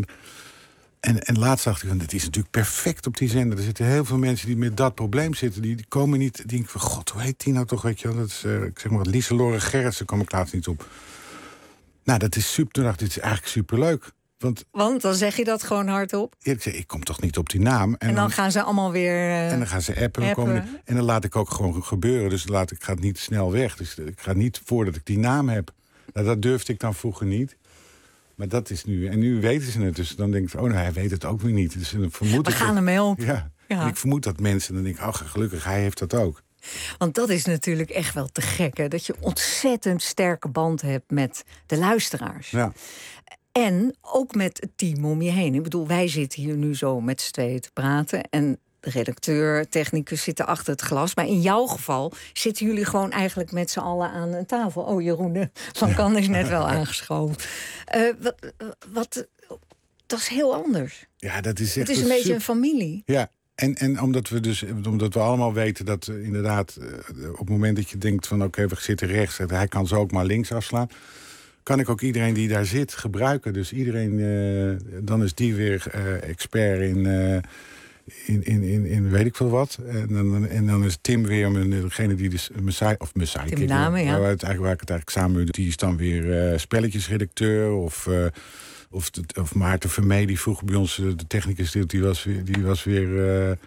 En, en laatst dacht ik, het is natuurlijk perfect op die zender. Er zitten heel veel mensen die met dat probleem zitten. Die, die komen niet, die denken van, god, hoe heet die nou toch, weet je wel? Dat is, uh, ik zeg maar, Lieselore Gerritsen kwam ik laatst niet op. Nou, dat is super, toen dacht ik, dit is eigenlijk superleuk. Want, Want dan zeg je dat gewoon hardop? Ik, zeg, ik kom toch niet op die naam. En, en dan, dan gaan ze allemaal weer uh, En dan gaan ze appen. appen. Komen, en dan laat ik ook gewoon gebeuren. Dus laat, ik ga niet snel weg. Dus ik ga niet voordat ik die naam heb. Nou, dat durfde ik dan vroeger niet. Maar dat is nu. En nu weten ze het. Dus dan denk ik, oh nou, hij weet het ook weer niet. Dus dan vermoed We ik gaan dat, hem helpen. Ja. Ja. En ik vermoed dat mensen dan denken, oh gelukkig, hij heeft dat ook. Want dat is natuurlijk echt wel te gek, hè? Dat je ontzettend sterke band hebt met de luisteraars. Ja. En ook met het team om je heen. Ik bedoel, wij zitten hier nu zo met z'n tweeën te praten. En de redacteur, technicus zitten achter het glas. Maar in jouw geval zitten jullie gewoon eigenlijk met z'n allen aan een tafel. Oh, Jeroen van Kan is net wel aangeschoven. Uh, wat, wat, dat is heel anders. Ja, dat is echt het is een beetje een familie. Ja. En, en omdat we dus omdat we allemaal weten dat uh, inderdaad... Uh, op het moment dat je denkt van oké, okay, we zitten rechts... hij kan zo ook maar links afslaan... kan ik ook iedereen die daar zit gebruiken. Dus iedereen, uh, dan is die weer uh, expert in, uh, in, in, in, in weet ik veel wat. En dan, en dan is Tim weer degene die de Messiah, of Messiah, Tim Dame, ja. waar, het, waar ik het eigenlijk samen doe. Die is dan weer uh, spelletjesredacteur of... Uh, Of, de, of Maarten Vermee, die vroeger bij ons de technicus, die was weer, die was weer uh,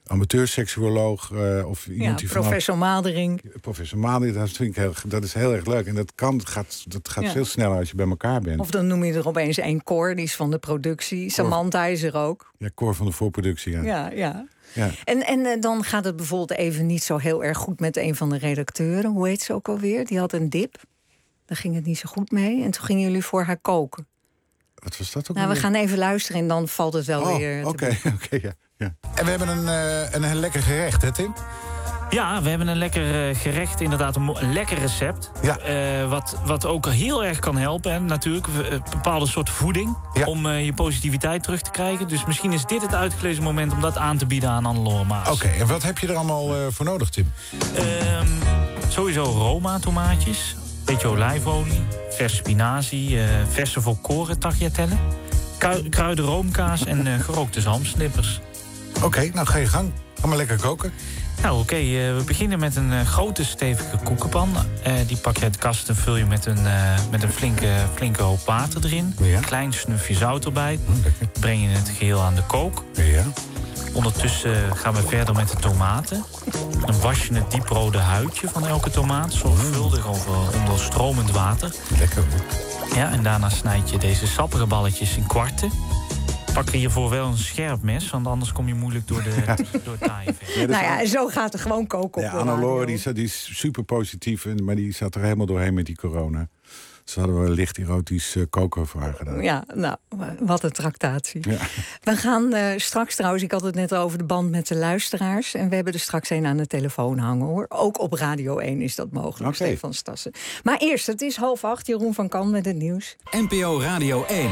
amateurseksuoloog uh, of iemand ja, die professor vanaf, Madering. Professor Madering, dat vind ik heel, dat is heel erg leuk. En dat kan, gaat, dat gaat ja. veel sneller als je bij elkaar bent. Of dan noem je er opeens één Cor, die is van de productie. Cor, Samantha is er ook. Ja, Cor van de voorproductie. Ja, ja. ja. ja. En, en uh, dan gaat het bijvoorbeeld even niet zo heel erg goed met een van de redacteuren. Hoe heet ze ook alweer? Die had een dip. Daar ging het niet zo goed mee. En toen gingen jullie voor haar koken. Wat was dat ook? Nou, we gaan even luisteren en dan valt het wel oh, weer. Oké, oké, okay, ja, ja. En we hebben een, uh, een, een lekker gerecht, hè, Tim? Ja, we hebben een lekker uh, gerecht, inderdaad een, een lekker recept. Ja. Uh, wat, wat ook heel erg kan helpen. En natuurlijk een bepaalde soort voeding ja. om uh, je positiviteit terug te krijgen. Dus misschien is dit het uitgelezen moment om dat aan te bieden aan Hannelore Maas. Oké, okay, en wat heb je er allemaal uh, voor nodig, Tim? Uh, sowieso Roma tomaatjes, beetje olijfolie, verse spinazie, uh, verse volkoren tagliatelle, Ku- kruiden roomkaas en uh, gerookte zalmsnippers. Oké, okay, nou ga je gang. Ga maar lekker koken. Nou, oké, okay, uh, we beginnen met een uh, grote, stevige koekenpan. Uh, die pak je uit de kast en vul je met een, uh, met een flinke, flinke hoop water erin. Ja. Een klein snufje zout erbij. Breng je het geheel aan de kook. Ja. Ondertussen gaan we verder met de tomaten. Dan was je het dieprode huidje van elke tomaat. Zorgvuldig over onder stromend water. Lekker. Ja, en daarna snijd je deze sappige balletjes in kwarten. Pak er hiervoor wel een scherp mes, want anders kom je moeilijk door, de, ja. door het taaien. Ja, nou ja, zo gaat er gewoon koken op ja, Hannelore, die, die is super positief, maar die zat er helemaal doorheen met die corona. Dus hadden we licht erotisch uh, koken voor haar gedaan. Ja, nou, wat een tractatie. Ja. We gaan uh, straks trouwens, ik had het net over de band met de luisteraars. En we hebben er straks een aan de telefoon hangen, hoor. Ook op Radio één is dat mogelijk, okay. Stefan Stassen. Maar eerst, het is half acht, Jeroen van Kan met het nieuws. N P O Radio één.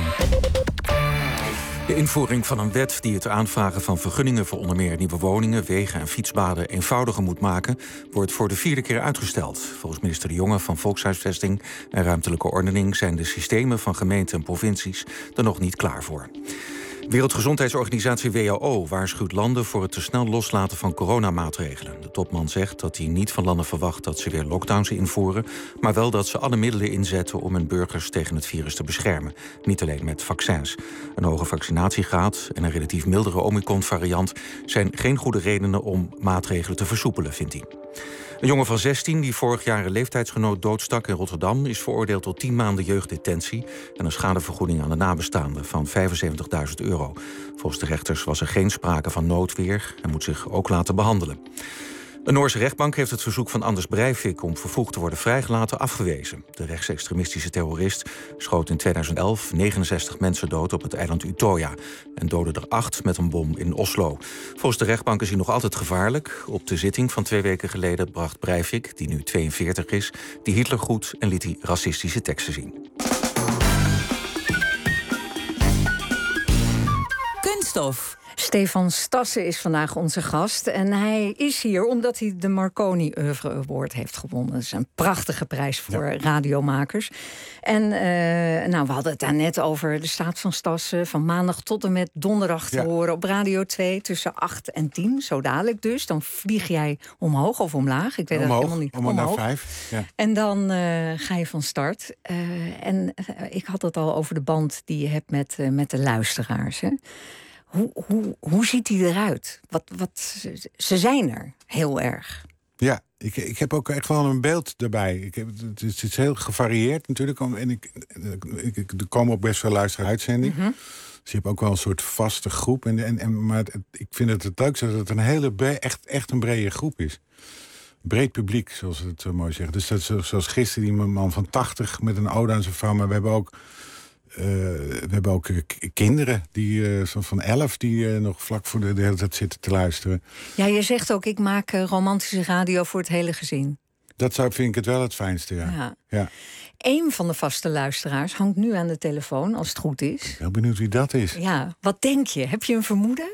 De invoering van een wet die het aanvragen van vergunningen voor onder meer nieuwe woningen, wegen en fietspaden eenvoudiger moet maken, wordt voor de vierde keer uitgesteld. Volgens minister De Jonge van Volkshuisvesting en Ruimtelijke Ordening zijn de systemen van gemeenten en provincies er nog niet klaar voor. Wereldgezondheidsorganisatie W H O waarschuwt landen voor het te snel loslaten van coronamaatregelen. De topman zegt dat hij niet van landen verwacht dat ze weer lockdowns invoeren, maar wel dat ze alle middelen inzetten om hun burgers tegen het virus te beschermen. Niet alleen met vaccins. Een hoge vaccinatiegraad en een relatief mildere Omicron-variant zijn geen goede redenen om maatregelen te versoepelen, vindt hij. Een jongen van zestien die vorig jaar een leeftijdsgenoot doodstak in Rotterdam is veroordeeld tot tien maanden jeugddetentie en een schadevergoeding aan de nabestaanden van vijfenzeventigduizend euro. Volgens de rechters was er geen sprake van noodweer en moet zich ook laten behandelen. Een Noorse rechtbank heeft het verzoek van Anders Breivik om vervroegd te worden vrijgelaten afgewezen. De rechtsextremistische terrorist schoot in tweeduizend elf negenenzestig mensen dood op het eiland Utøya en doodde er acht met een bom in Oslo. Volgens de rechtbank is hij nog altijd gevaarlijk. Op de zitting van twee weken geleden bracht Breivik, die nu tweeënveertig is, die Hitlergroet en liet hij racistische teksten zien. Kunststof. Stefan Stassen is vandaag onze gast. En hij is hier omdat hij de Marconi Oeuvre Award heeft gewonnen. Dat is een prachtige prijs voor ja. radiomakers. En uh, nou, we hadden het daar net over de staat van Stassen. Van maandag tot en met donderdag te ja. horen op Radio twee tussen acht en tien. Zo dadelijk dus. Dan vlieg jij omhoog of omlaag. Ik weet omhoog, dat helemaal niet. Omhoog, omhoog. naar vijf. Ja. En dan uh, ga je van start. Uh, en uh, ik had het al over de band die je hebt met, uh, met de luisteraars, hè. Hoe, hoe, hoe ziet die eruit? Wat, wat, ze zijn er heel erg. Ja, ik, ik heb ook echt wel een beeld daarbij. Ik heb, het is heel gevarieerd natuurlijk. En ik, ik, ik, er komen ook best veel luisteruitzendingen. Mm-hmm. Dus je hebt ook wel een soort vaste groep. En, en, en, maar het, ik vind het het leukste dat het een hele bre- echt, echt een brede groep is. Breed publiek, zoals ze het zo mooi zeggen. Dus dat is zoals gisteren die man van tachtig met een ode aan zijn vrouw. Maar we hebben ook... Uh, we hebben ook uh, k- kinderen die, uh, van elf die uh, nog vlak voor de, de hele tijd zitten te luisteren. Ja, je zegt ook, ik maak uh, romantische radio voor het hele gezin. Dat zou, vind ik het wel het fijnste, ja. ja. ja. Eén van de vaste luisteraars hangt nu aan de telefoon, als het goed is. Ik ben heel benieuwd wie dat is. Ja, wat denk je? Heb je een vermoeden?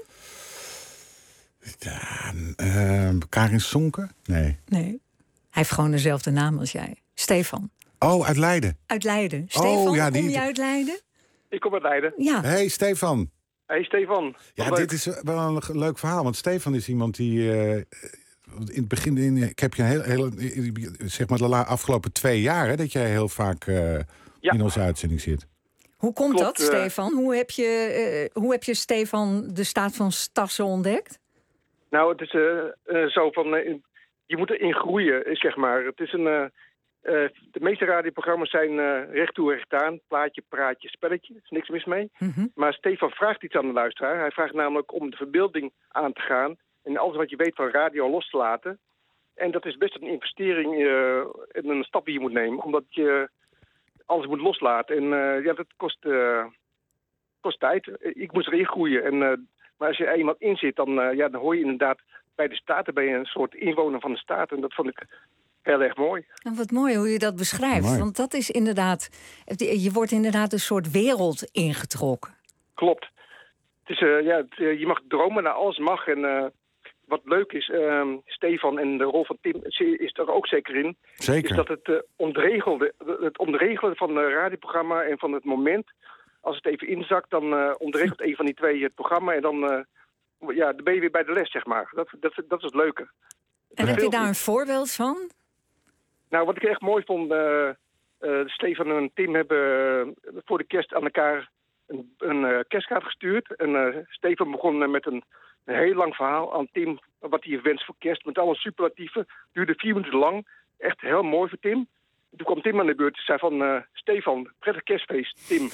Ja, uh, Karin Sonke? Nee. Nee. Hij heeft gewoon dezelfde naam als jij. Stefan. Oh, uit Leiden. Uit Leiden. Stefan, oh, ja, die... kom je uit Leiden? Ik kom uit Leiden. Ja. Hey, Stefan. Hey, Stefan. Ja, dit is wel een leuk verhaal. Want Stefan is iemand die... Uh, in het begin... In, ik heb je een heel... heel zeg maar de afgelopen twee jaar... Hè, dat jij heel vaak uh, ja. in onze uitzending zit. Hoe komt Klopt, dat, uh, Stefan? Hoe heb, je, uh, hoe heb je Stefan de staat van Stassen ontdekt? Nou, het is uh, uh, zo van... Uh, je moet erin groeien, zeg maar. Het is een... Uh, uh, de meeste radioprogramma's zijn uh, recht toe, recht aan. Plaatje, praatje, spelletje. Er is niks mis mee. Mm-hmm. Maar Stefan vraagt iets aan de luisteraar. Hij vraagt namelijk om de verbeelding aan te gaan. En alles wat je weet van radio los te laten. En dat is best een investering uh, en een stap die je moet nemen. Omdat je alles moet loslaten. En uh, ja, dat kost, uh, kost tijd. Ik moest erin groeien. En, uh, maar als je er eenmaal in zit, dan, uh, ja, dan hoor je inderdaad... Bij de Staten ben je een soort inwoner van de staat. En dat vond ik heel erg mooi. En wat mooi hoe je dat beschrijft. Mooi. Want dat is inderdaad... Je wordt inderdaad een soort wereld ingetrokken. Klopt. Het is, uh, ja, het, uh, je mag dromen naar alles mag. En uh, wat leuk is, uh, Stefan en de rol van Tim is er ook zeker in. Zeker. Is dat het, uh, ontregelde, het ontregelen van het radioprogramma en van het moment... Als het even inzakt, dan uh, ontregelt een van die twee het programma... en dan... Uh, Ja, dan ben je weer bij de les, zeg maar. Dat, dat, dat is het leuke. En heb je daar een voorbeeld van? Nou, wat ik echt mooi vond... Uh, uh, Stefan en Tim hebben uh, voor de kerst aan elkaar een, een uh, kerstkaart gestuurd. En uh, Stefan begon uh, met een, een heel lang verhaal aan Tim... wat hij wenst voor kerst, met alle superlatieven. Duurde vier minuten lang. Echt heel mooi voor Tim. Toen kwam Tim aan de beurt en zei van... Uh, Stefan, prettig kerstfeest, Tim.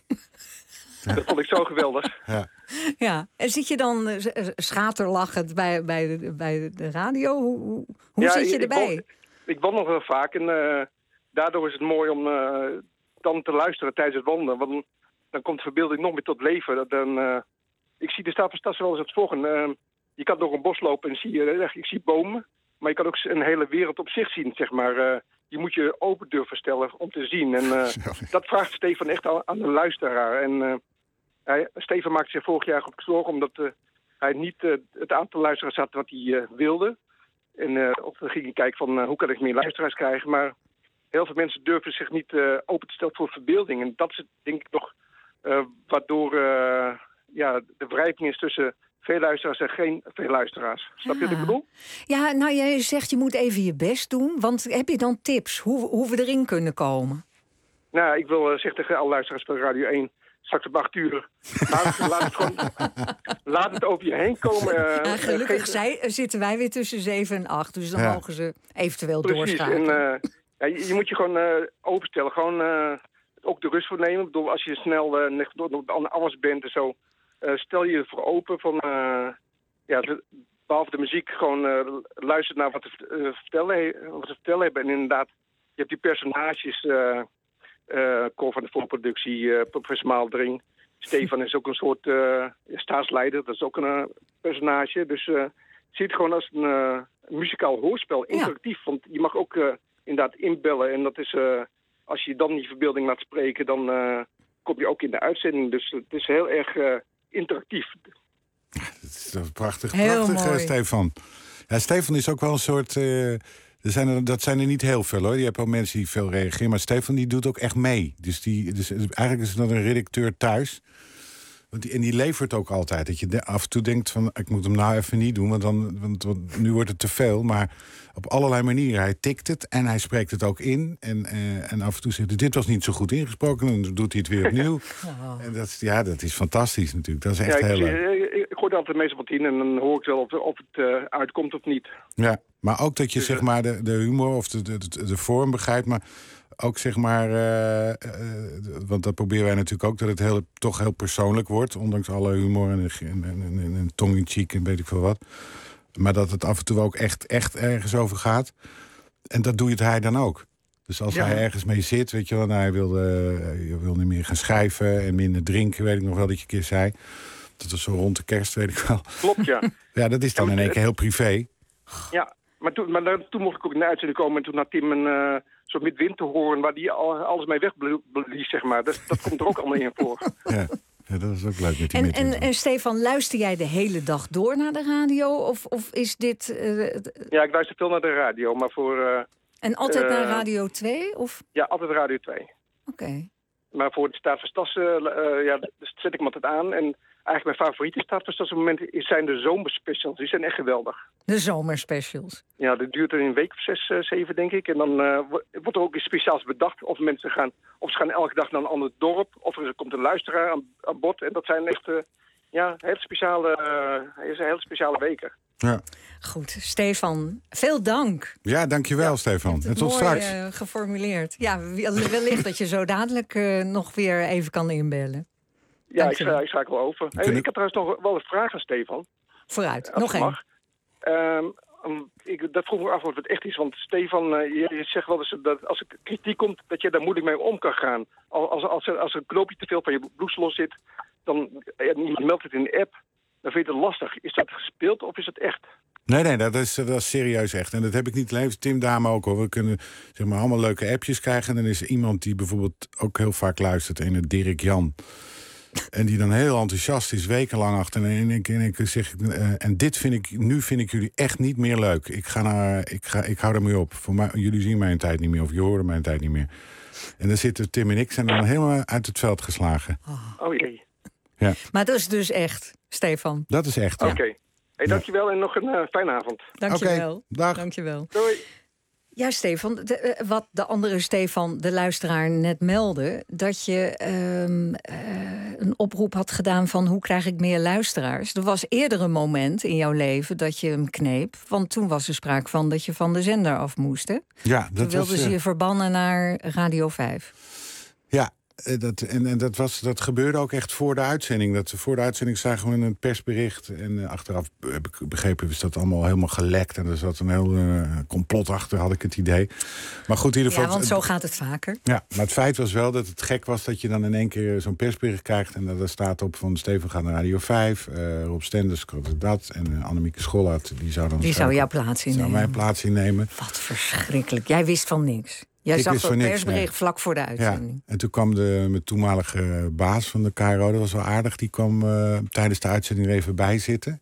Dat vond ik zo geweldig. Ja. Ja, en zit je dan uh, schaterlachend bij, bij, de, bij de radio? Hoe, hoe, hoe ja, zit je ik, erbij? Ik, ik wandel heel vaak en uh, daardoor is het mooi om uh, dan te luisteren tijdens het wandelen. Want dan komt de verbeelding nog meer tot leven. Dan, uh, ik zie de Staat van Stads wel eens het volgende. Uh, je kan door een bos lopen en zie je, uh, ik zie bomen. Maar je kan ook een hele wereld op zich zien, zeg maar. Uh, je moet je open durven stellen om te zien. En uh, dat vraagt Stefan echt aan, aan de luisteraar. En... Uh, Hij, Stefan maakte zich vorig jaar op zorgen omdat uh, hij niet uh, het aantal luisteraars had wat hij uh, wilde. En uh, of dan ging hij kijken van uh, hoe kan ik meer luisteraars krijgen. Maar heel veel mensen durven zich niet uh, open te stellen voor verbeelding. En dat is denk ik nog uh, waardoor uh, ja, de wrijving is tussen veel luisteraars en geen veel luisteraars. Snap je wat ik bedoel? Ja, nou jij zegt je moet even je best doen. Want heb je dan tips hoe, hoe we erin kunnen komen? Nou, ik wil uh, zeggen tegen alle luisteraars van Radio één... Straks op acht uur. Laat, laat, het gewoon, laat het over je heen komen. Uh, ja, gelukkig geef... zij, zitten wij weer tussen zeven en acht. Dus dan ja. mogen ze eventueel Precies. doorschakelen. En, uh, ja, je, je moet je gewoon uh, openstellen. Gewoon uh, ook de rust voor nemen. Ik bedoel, als je snel uh, door alles bent en zo... Uh, stel je ervoor open van... Uh, ja, de, behalve de muziek, gewoon uh, luister naar wat ze uh, vertellen, wat ze vertellen hebben. En inderdaad, je hebt die personages... Uh, Uh, Cor van de voorproductie, uh, professor Maaldring. Stefan is ook een soort uh, staatsleider, dat is ook een uh, personage. Dus uh, het ziet gewoon als een uh, muzikaal hoorspel, interactief. Ja. Want je mag ook uh, inderdaad inbellen. En dat is, uh, als je dan die verbeelding laat spreken, dan uh, kom je ook in de uitzending. Dus het is heel erg uh, interactief. Ja, dat is prachtig, heel prachtig, mooi. Uh, Stefan. Ja, Stefan is ook wel een soort... Uh, Er zijn er, dat zijn er niet heel veel, hoor. Je hebt ook mensen die veel reageren. Maar Stefan die doet ook echt mee. Dus, die, dus eigenlijk is het dan een redacteur thuis. Want die, en die levert ook altijd. Dat je de, af en toe denkt van, ik moet hem nou even niet doen. Want, dan, want, want nu wordt het te veel. Maar op allerlei manieren. Hij tikt het en hij spreekt het ook in. En, uh, en af en toe zegt hij, dit was niet zo goed ingesproken. En dan doet hij het weer opnieuw. Oh. En dat, ja, dat is fantastisch natuurlijk. Dat is echt ja, heel ik, leuk. Ik, ik, ik gooi er altijd meestal wat in. En dan hoor ik wel of, of het uh, uitkomt of niet. Ja, maar ook dat je dus, zeg maar de, de humor of de, de, de vorm begrijpt. Maar ook zeg maar, uh, uh, want dat proberen wij natuurlijk ook, dat het heel, toch heel persoonlijk wordt. Ondanks alle humor en, en, en, en, en tong in cheek en weet ik veel wat. Maar dat het af en toe ook echt, echt ergens over gaat. En dat doet hij dan ook. Dus als ja. hij ergens mee zit, weet je wel, nou, hij wil, uh, wil niet meer gaan schrijven en minder drinken, weet ik nog wel dat je een keer zei. Dat was zo rond de kerst, weet ik wel. Klopt, ja. Ja, dat is dan in één keer heel privé. Ja, maar toen, maar dan, toen mocht ik ook in de uitzending komen en toen had Tim een uh, soort midwinter horen waar die al, alles mee wegblies, zeg maar. Dat, dat komt er ook allemaal in voor. Ja. Ja, dat is ook leuk met die en, en, en Stefan, luister jij de hele dag door naar de radio? Of, of is dit... Uh, ja, ik luister veel naar de radio, maar voor... Uh, en altijd uh, naar Radio twee? Of? Ja, altijd Radio twee. Oké. Okay. Maar voor de Staat van Stads, uh, uh, ja, zet ik me altijd aan. En eigenlijk mijn favoriete Staat van Stads op het moment zijn de zomerspecials. Die zijn echt geweldig. De zomerspecials? Ja, dat duurt er een week of zes, uh, zeven, denk ik. En dan uh, wordt er ook iets speciaals bedacht. Of mensen gaan, of ze gaan elke dag naar een ander dorp. Of er komt een luisteraar aan, aan bod. En dat zijn echt, uh, ja, hele speciale, uh, is een hele speciale weken. Ja. Goed, Stefan, veel dank. Ja, dankjewel, ja. Stefan. En tot mooi, straks. Uh, geformuleerd. Ja, wellicht dat je zo dadelijk uh, nog weer even kan inbellen. Ja, ik, ik schakel over. Hey, ik had trouwens nog wel een vraag aan Stefan. Vooruit, nog één. Um, um, ik, dat vroeg me af wat het echt is. Want Stefan, uh, je, je zegt wel eens dat als er kritiek komt, dat je daar moeilijk mee om kan gaan. Als, als, als, er, als er een knoopje te veel van je blouse los zit, dan en iemand meldt het in de app, dan vind je het lastig. Is dat gespeeld of is het echt? Nee, nee, dat is, dat is serieus echt. En dat heb ik niet alleen, Tim Dame ook hoor. We kunnen zeg maar allemaal leuke appjes krijgen. En dan is er iemand die bijvoorbeeld ook heel vaak luistert. En Dirk Jan. En die dan heel enthousiast is, wekenlang achter. En ik, en ik zeg, uh, en dit vind ik, nu vind ik jullie echt niet meer leuk. Ik ga naar, ik ga, ik hou ermee op. Voor mij, jullie zien mijn tijd niet meer, of je horen mijn tijd niet meer. En dan zitten Tim en ik zijn dan helemaal uit het veld geslagen. Oh jee. Ja. Maar dat is dus echt, Stefan. Dat is echt. Oké. Okay. Hey, dankjewel en nog een uh, fijne avond. Dankjewel. Okay, dag. Dankjewel. Doei. Ja, Stefan, de, uh, wat de andere Stefan, de luisteraar, net meldde, dat je um, uh, een oproep had gedaan van hoe krijg ik meer luisteraars. Er was eerder een moment in jouw leven dat je hem kneep, want toen was er sprake van dat je van de zender af moest, hè? Ja, dat toen wilden was, ze uh... je verbannen naar Radio vijf. Ja. Dat, en en dat, was, dat gebeurde ook echt voor de uitzending. Dat, voor de uitzending zagen we een persbericht. En uh, achteraf heb ik begrepen, is dat allemaal helemaal gelekt. En er zat een heel uh, complot achter, had ik het idee. Maar goed, in ieder geval. Ja, want zo gaat het vaker. Ja, maar het feit was wel dat het gek was dat je dan in één keer zo'n persbericht krijgt. En dat er staat op van Steven gaat naar Radio vijf. Uh, Rob Stenders dat. En uh, Annemieke Schollaert, die zou dan. Die zou jouw plaats innemen. Zou mijn plaats innemen. Wat verschrikkelijk. Jij wist van niks. Jij ik zag dat persbericht nee. vlak voor de uitzending. Ja. En toen kwam de mijn toenmalige baas van de K R O, dat was wel aardig. Die kwam uh, tijdens de uitzending er even bij zitten.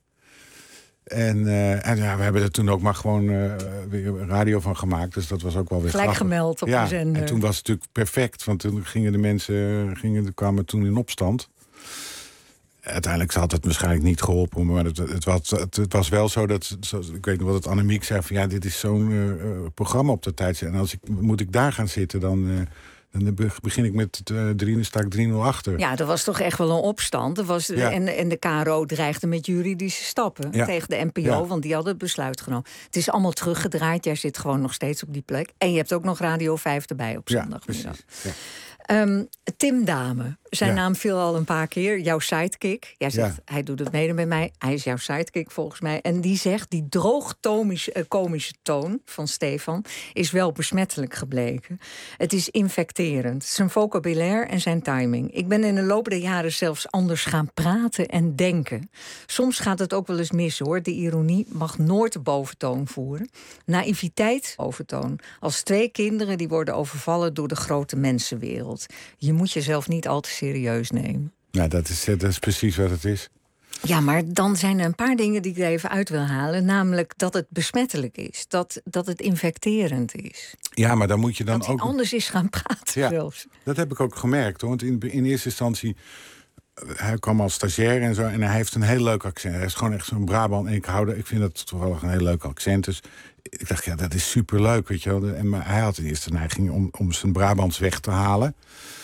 En, uh, en ja, we hebben er toen ook maar gewoon uh, weer radio van gemaakt. Dus dat was ook wel weer gelijk grappig. Gemeld op ja, de zender. En toen was het natuurlijk perfect. Want toen gingen de mensen gingen, kwamen toen in opstand. Uiteindelijk had het waarschijnlijk niet geholpen. Maar het, het, was, het, het was wel zo dat... Ik weet nog wat het Annemiek zei van... ja, dit is zo'n uh, programma op de tijd. En als ik, moet ik daar gaan zitten, dan... Uh, dan begin ik met uh, drie, dan sta ik drie nul achter. Ja, er was toch echt wel een opstand. Er was, ja. en, en de K R O dreigde met juridische stappen ja. tegen de N P O... Ja. want die hadden het besluit genomen. Het is allemaal teruggedraaid. Jij zit gewoon nog steeds op die plek. En je hebt ook nog Radio vijf erbij op zondagmiddag. Ja, Um, Tim Dame, zijn ja. naam viel al een paar keer. Jouw sidekick. Jij zegt, ja. hij doet het mede met mij. Hij is jouw sidekick volgens mij. En die zegt, die droog-komische uh, komische toon van Stefan... is wel besmettelijk gebleken. Het is infecterend. Zijn vocabulaire en zijn timing. Ik ben in de loop der jaren zelfs anders gaan praten en denken. Soms gaat het ook wel eens mis, hoor. De ironie mag nooit de boventoon voeren. Naïviteit boventoon. Als twee kinderen die worden overvallen door de grote mensenwereld. Je moet jezelf niet al te serieus nemen. Ja, dat is, dat is precies wat het is. Ja, maar dan zijn er een paar dingen die ik er even uit wil halen. Namelijk dat het besmettelijk is. Dat, dat het infecterend is. Ja, maar dan moet je dan dat ook... hij anders is gaan praten ja, zelfs. Dat heb ik ook gemerkt, hoor. Want in, in eerste instantie... Hij kwam als stagiair en zo. En hij heeft een heel leuk accent. Hij is gewoon echt zo'n Brabant. En ik, hou, ik vind dat toevallig een heel leuk accent. Dus ik dacht, ja, dat is superleuk, weet je wel. En, maar hij had de eerste neiging om, om zijn Brabants weg te halen.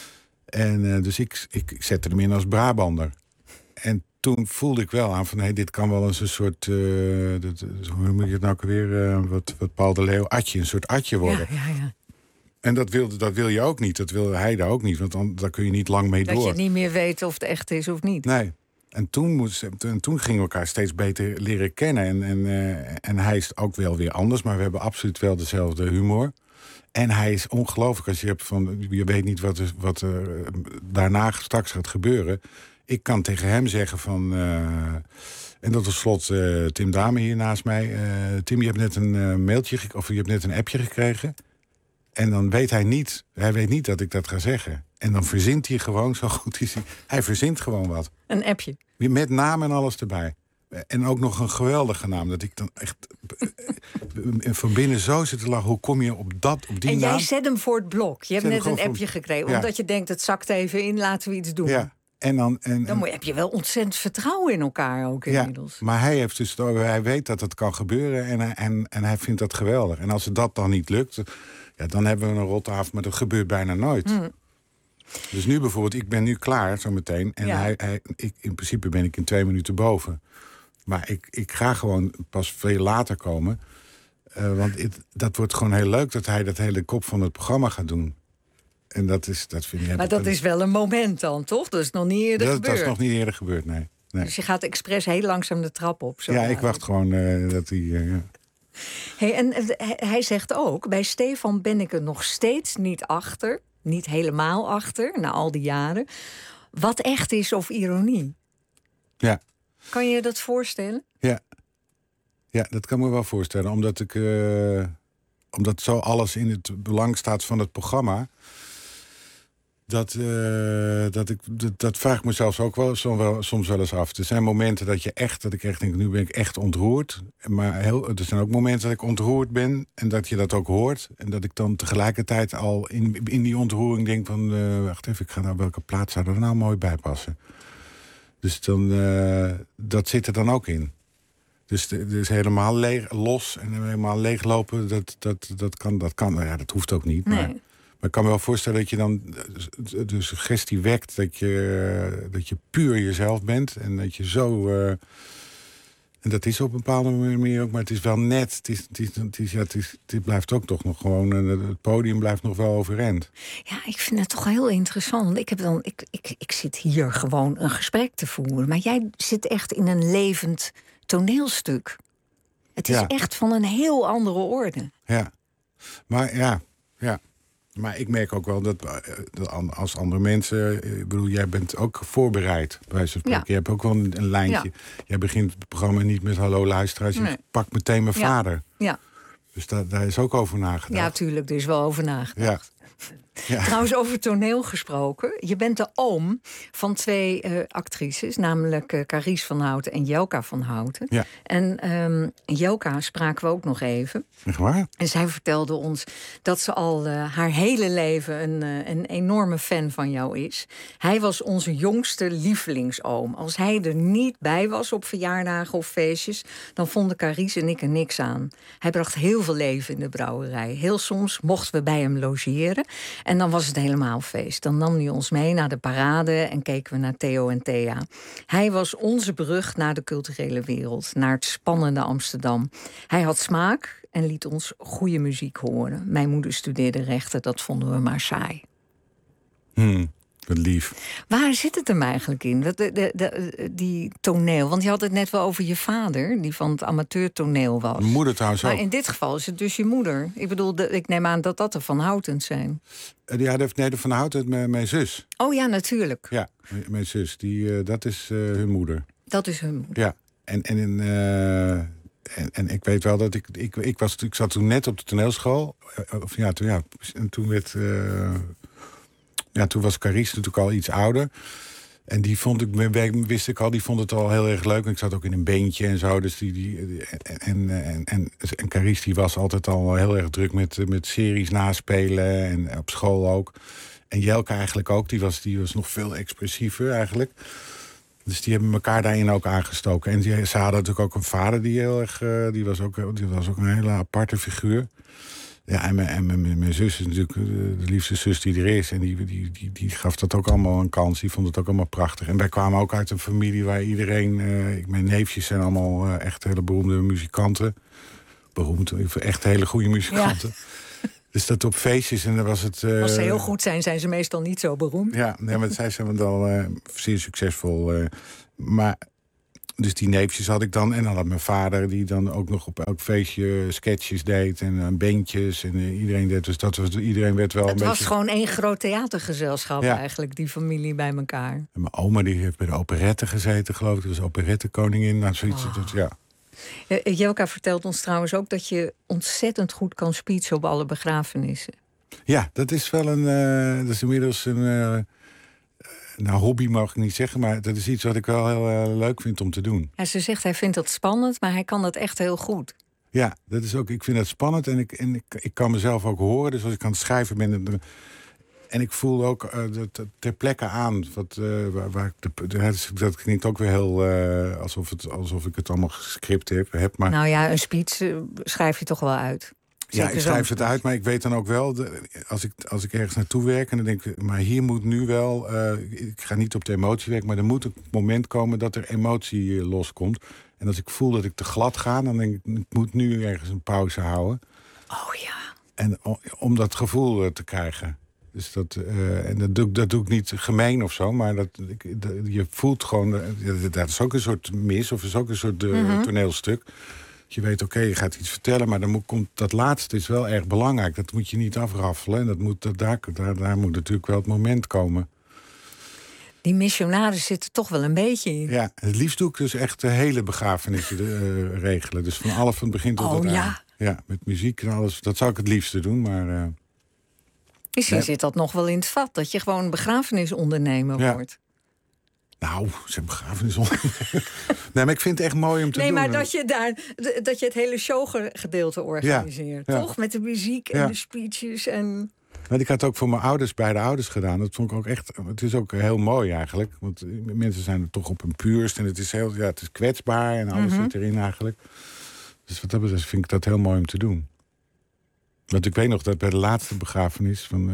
En uh, dus ik, ik, ik zette hem in als Brabander. En toen voelde ik wel aan van... Hey, dit kan wel eens een soort... Uh, dat, hoe moet je het nou ook weer... Uh, wat, wat Paul de Leeuw... Atje, een soort atje worden. Ja, ja, ja. En dat wil, dat wil je ook niet. Dat wil hij daar ook niet. Want dan daar kun je niet lang mee dat door. Dat je niet meer weet of het echt is of niet. Nee. En toen, moest, en toen gingen we elkaar steeds beter leren kennen. En, en, uh, en hij is ook wel weer anders. Maar we hebben absoluut wel dezelfde humor. En hij is ongelooflijk. Als je hebt van... Je weet niet wat er, wat er daarna straks gaat gebeuren. Ik kan tegen hem zeggen van... Uh, en tot slot uh, Tim Dame hier naast mij. Uh, Tim, je hebt net een uh, mailtje... Of je hebt net een appje gekregen. En dan weet hij niet... Hij weet niet dat ik dat ga zeggen. En dan verzint hij gewoon, zo goed is hij... Hij verzint gewoon wat. Een appje. Met naam en alles erbij. En ook nog een geweldige naam. Dat ik dan echt van binnen zo zit te lachen. Hoe kom je op dat, op die en naam? En jij zet hem voor het blok. Je hebt zet net een appje voor... gekregen. Ja. Omdat je denkt, het zakt even in, laten we iets doen. Ja. En dan, en, dan heb je wel ontzettend vertrouwen in elkaar ook inmiddels. Ja, maar hij, heeft dus, hij weet dat het kan gebeuren en, en, en hij vindt dat geweldig. En als het dat dan niet lukt, ja, dan hebben we een rotavond, maar dat gebeurt bijna nooit. Hmm. Dus nu bijvoorbeeld, ik ben nu klaar zometeen. En Ja. hij, hij, ik, in principe ben ik in twee minuten boven. Maar ik, ik ga gewoon pas veel later komen. Uh, want het, dat wordt gewoon heel leuk dat hij dat hele kop van het programma gaat doen. En dat is, dat vind ik... Maar dat is wel een moment dan, toch? Dat is nog niet eerder dat, gebeurd. Dat is nog niet eerder gebeurd, nee. nee. Dus je gaat expres heel langzaam de trap op. Zo ja, laat. ik wacht gewoon uh, dat hij... Uh, ja. Hey, en uh, hij zegt ook, bij Stefan ben ik er nog steeds niet achter. Niet helemaal achter, na al die jaren. Wat echt is of ironie. Ja. Kan je je dat voorstellen? Ja. Ja, dat kan me wel voorstellen. Omdat ik... Uh, omdat zo alles in het belang staat van het programma... Dat, uh, dat, ik, dat, dat vraag ik mezelf ook wel, soms, wel soms wel eens af. Er zijn momenten dat je echt, dat ik echt denk, nu ben ik echt ontroerd. Maar heel, er zijn ook momenten dat ik ontroerd ben en dat je dat ook hoort. En dat ik dan tegelijkertijd al in, in die ontroering denk van... Uh, wacht even, ik ga naar welke plaats zou er nou mooi bij passen. Dus dan, uh, dat zit er dan ook in. Dus, dus helemaal leeg, los en helemaal leeglopen, dat, dat, dat kan, dat kan. Nou ja, dat hoeft ook niet, nee. maar... Maar ik kan me wel voorstellen dat je dan de suggestie wekt... dat je, dat je puur jezelf bent en dat je zo... Uh, en dat is op een bepaalde manier ook, maar het is wel net. Het, is, het, is, het, is, ja, het, is, het blijft ook toch nog gewoon... Uh, het podium blijft nog wel overeind. Ja, ik vind het toch heel interessant. Ik, heb dan, ik, ik, ik zit hier gewoon een gesprek te voeren. Maar jij zit echt in een levend toneelstuk. Het is ja. echt van een heel andere orde. Ja, maar ja, ja. Maar ik merk ook wel dat, dat als andere mensen... Ik bedoel, jij bent ook voorbereid, bij wijze van spreken. Ja. Je hebt ook wel een, een lijntje. Ja. Jij begint het programma niet met hallo luisteraars. Je nee. pakt meteen mijn ja. vader. Ja. Dus daar, daar is ook over nagedacht. Ja, tuurlijk, er is wel over nagedacht. Ja. Ja. Trouwens, over toneel gesproken. Je bent de oom van twee uh, actrices, namelijk uh, Carice van Houten en Jelka van Houten. Ja. En um, Jelka spraken we ook nog even. Echt waar? En zij vertelde ons dat ze al uh, haar hele leven een, uh, een enorme fan van jou is. Hij was onze jongste lievelingsoom. Als hij er niet bij was op verjaardagen of feestjes, dan vonden Carice en ik er niks aan. Hij bracht heel veel leven in de brouwerij. Heel soms mochten we bij hem logeren. En dan was het helemaal feest. Dan nam hij ons mee naar de parade en keken we naar Theo en Thea. Hij was onze brug naar de culturele wereld, naar het spannende Amsterdam. Hij had smaak en liet ons goede muziek horen. Mijn moeder studeerde rechten, dat vonden we maar saai. Hmm, wat lief. Waar zit het hem eigenlijk in, de, de, de, die toneel? Want je had het net wel over je vader, die van het amateurtoneel was. Mijn moeder trouwens ook. Maar in dit geval is het dus je moeder. Ik bedoel, de, ik neem aan dat dat er Van Houtens zijn. Ja, de, nee, de Van Houten, mijn, mijn zus. Oh ja, natuurlijk. Ja, mijn, mijn zus, die, uh, dat is uh, hun moeder. Dat is hun moeder. Ja, en, en, in, uh, en, en ik weet wel dat ik... Ik, ik, was, ik zat toen net op de toneelschool. Of ja, toen, ja, en toen werd... Uh, ja, toen was Carice natuurlijk al iets ouder. En die vond ik, wist ik al, die vond het al heel erg leuk. En ik zat ook in een beentje en zo. Dus die, die, en, en, en, en Carice die was altijd al heel erg druk met, met series naspelen. En op school ook. En Jelka eigenlijk ook. Die was, die was nog veel expressiever eigenlijk. Dus die hebben elkaar daarin ook aangestoken. En die, ze hadden natuurlijk ook een vader die heel erg... Uh, die, was ook, die was ook een hele aparte figuur. Ja, en mijn, en mijn, mijn zus is natuurlijk de liefste zus die er is. En die, die, die, die gaf dat ook allemaal een kans. Die vond het ook allemaal prachtig. En wij kwamen ook uit een familie waar iedereen... Uh, mijn neefjes zijn allemaal uh, echt hele beroemde muzikanten. Beroemd, echt hele goede muzikanten. Ja. Dus dat op feestjes en dan was het... Uh, Als ze heel goed zijn, zijn ze meestal niet zo beroemd. Ja, nee, maar zij zijn wel uh, zeer succesvol. Uh, maar... Dus die neefjes had ik dan. En dan had mijn vader die dan ook nog op elk feestje sketches deed. En uh, bandjes. En uh, iedereen deed. Dus dat was, iedereen werd wel het een beetje... Het was gewoon één groot theatergezelschap ja. eigenlijk. Die familie bij elkaar. En mijn oma die heeft bij de operette gezeten, geloof ik. Dus operettekoningin. Nou, zoiets. Oh. Dat, ja. Uh, Jelka vertelt ons trouwens ook dat je ontzettend goed kan speechen op alle begrafenissen. Ja, dat is wel een... Uh, dat is inmiddels een... Uh, Nou, hobby mag ik niet zeggen, maar dat is iets wat ik wel heel uh, leuk vind om te doen. Ja, ze zegt, hij vindt dat spannend, maar hij kan dat echt heel goed. Ja, dat is ook, ik vind dat spannend en ik, en ik, ik kan mezelf ook horen. Dus als ik aan het schrijven ben... En ik voel ook uh, dat, ter plekke aan. Wat, uh, waar, waar ik de, de, dat klinkt ook weer heel... Uh, alsof, het, alsof ik het allemaal gescript heb. heb maar... Nou ja, een speech uh, schrijf je toch wel uit. Ja, ik schrijf het uit, maar ik weet dan ook wel... De, als, ik, als ik ergens naartoe werk en dan denk ik... maar hier moet nu wel... Uh, ik ga niet op de emotie werken... maar er moet een moment komen dat er emotie uh, loskomt. En als ik voel dat ik te glad ga... dan denk ik, ik moet nu ergens een pauze houden. Oh ja. En om, om dat gevoel uh, te krijgen. Dus dat, uh, en dat doe, dat doe ik niet gemeen of zo... maar dat, ik, dat, je voelt gewoon... Uh, dat is ook een soort mis of is ook een soort uh, mm-hmm. toneelstuk... Je weet, oké, okay, je gaat iets vertellen, maar dan moet, komt, dat laatste is wel erg belangrijk. Dat moet je niet afraffelen. En dat moet, dat, daar, daar, daar moet natuurlijk wel het moment komen. Die missionaris zitten toch wel een beetje in. Ja, het liefst doe ik dus echt de hele begrafenissen uh, regelen. Dus van alles van het begin tot oh, het eind. Ja. Ja, met muziek en alles. Dat zou ik het liefste doen, maar... Uh, Misschien nee. zit dat nog wel in het vat, dat je gewoon begrafenisondernemer ja. wordt. Nou, ze hebben begrafenis onder. Nee, maar ik vind het echt mooi om te nee, doen. Nee, maar dat je, daar, dat je het hele showgedeelte organiseert, ja, toch? Ja. Met de muziek en ja. de speeches en... Want ik had het ook voor mijn ouders, bij de ouders gedaan. Dat vond ik ook echt... Het is ook heel mooi eigenlijk. Want mensen zijn er toch op hun puurst. En het is, heel, ja, het is kwetsbaar en alles mm-hmm. zit erin eigenlijk. Dus wat dat betreft vind ik dat heel mooi om te doen. Want ik weet nog dat bij de laatste begrafenis van...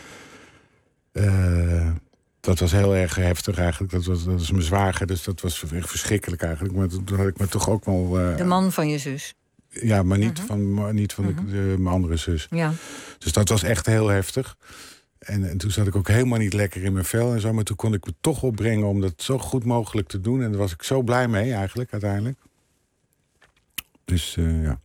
Uh, uh, dat was heel erg heftig eigenlijk. Dat was, dat was mijn zwager, dus dat was echt verschrikkelijk eigenlijk. Maar toen had ik me toch ook wel... Uh, de man van je zus? Ja, maar niet mm-hmm. van, niet van mm-hmm. de, de, mijn andere zus. Ja. Dus dat was echt heel heftig. En, en toen zat ik ook helemaal niet lekker in mijn vel en zo. Maar toen kon ik me toch opbrengen om dat zo goed mogelijk te doen. En daar was ik zo blij mee eigenlijk, uiteindelijk. Dus uh, ja.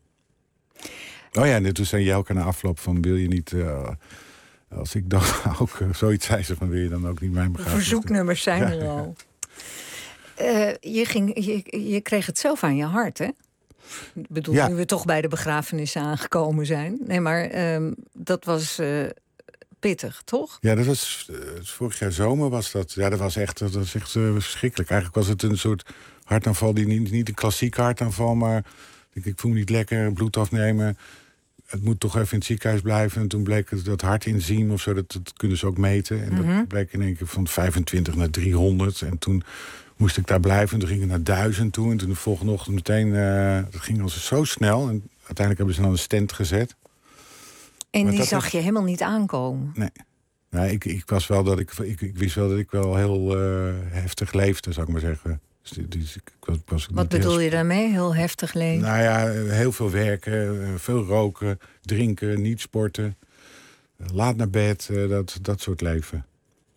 Oh ja, en toen zei Jelke na afloop van... wil je niet... Uh, als ik dan ook uh, zoiets zei ze van... wil je dan ook niet mijn begrafenis? Verzoeknummers zijn ja, er al. Ja. Uh, je, ging, je, je kreeg het zelf aan je hart, hè? Ik bedoel, ja. nu we toch bij de begrafenissen aangekomen zijn. Nee, maar um, dat was uh, pittig, toch? Ja, dat was... Uh, vorig jaar zomer was dat... Ja, dat was echt, dat was echt uh, verschrikkelijk. Eigenlijk was het een soort hartaanval... die niet, niet een klassieke hartaanval, maar... Ik, ik voel me niet lekker, bloed afnemen... Het moet toch even in het ziekenhuis blijven. En toen bleek het dat hartenzym of zo, dat, dat kunnen ze ook meten. En mm-hmm. dat bleek in één keer van vijfentwintig naar driehonderd. En toen moest ik daar blijven. En toen ging ik naar duizend toe. En toen de volgende ochtend meteen... Uh, dat ging als zo snel. En uiteindelijk hebben ze dan een stent gezet. En maar die zag je helemaal niet aankomen? Nee. Nou, ik, ik, was wel dat ik, ik, ik wist wel dat ik wel heel uh, heftig leefde, zou ik maar zeggen. Dus ik was, was Wat bedoel je daarmee, heel heftig leven? Nou ja, heel veel werken, veel roken, drinken, niet sporten. Laat naar bed, dat, dat soort leven.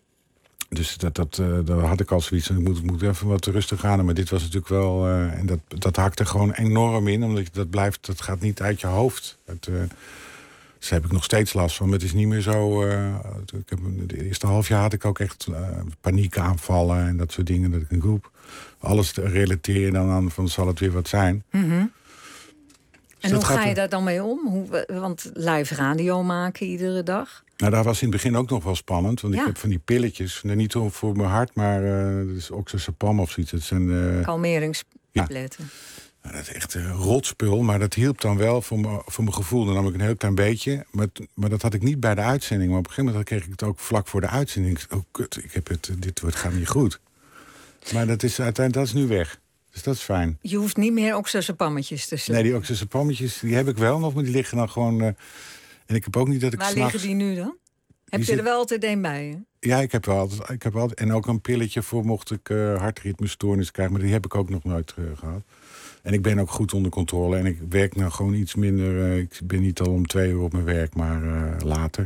Dus dat, dat, dat had ik al zoiets. Ik moet, moet even wat rustig gaan. Maar dit was natuurlijk wel... Uh, en dat, dat hakte gewoon enorm in. Omdat je, dat blijft, dat gaat niet uit je hoofd. Het, uh, dus daar heb ik nog steeds last van. Maar het is niet meer zo... Uh, ik heb, de eerste half jaar had ik ook echt uh, paniekaanvallen en dat soort dingen. Dat ik een groep alles relateer dan aan van zal het weer wat zijn. Mm-hmm. Dus en hoe ga je daar dan mee om? Hoe, want live radio maken iedere dag? Nou, dat was in het begin ook nog wel spannend. Want ja. ik heb van die pilletjes. Niet voor mijn hart, maar uh, dat is oxazepam of zoiets. Dat zijn uh, kalmeringstabletten. Ja. Nou, dat is echt een rotspul, maar dat hielp dan wel voor, me, voor mijn gevoel. Dan nam ik een heel klein beetje. Maar, maar dat had ik niet bij de uitzending. Maar op een gegeven moment kreeg ik het ook vlak voor de uitzending. Oh, kut, ik heb het, dit wordt, gaat niet goed. Maar dat is uiteindelijk dat is nu weg. Dus dat is fijn. Je hoeft niet meer oxazepammetjes te slikken. Nee, die oxazepammetjes die heb ik wel nog, maar die liggen dan gewoon... Uh, en ik heb ook niet dat ik Waar s'nachts... liggen die nu dan? Heb je zit... er wel altijd een bij je? Ja, ik heb wel altijd, ik heb wel altijd... En ook een pilletje voor mocht ik uh, hartritmestoornis krijgen. Maar die heb ik ook nog nooit uh, gehad. En ik ben ook goed onder controle. En ik werk nou gewoon iets minder... Uh, ik ben niet al om twee uur op mijn werk, maar uh, later.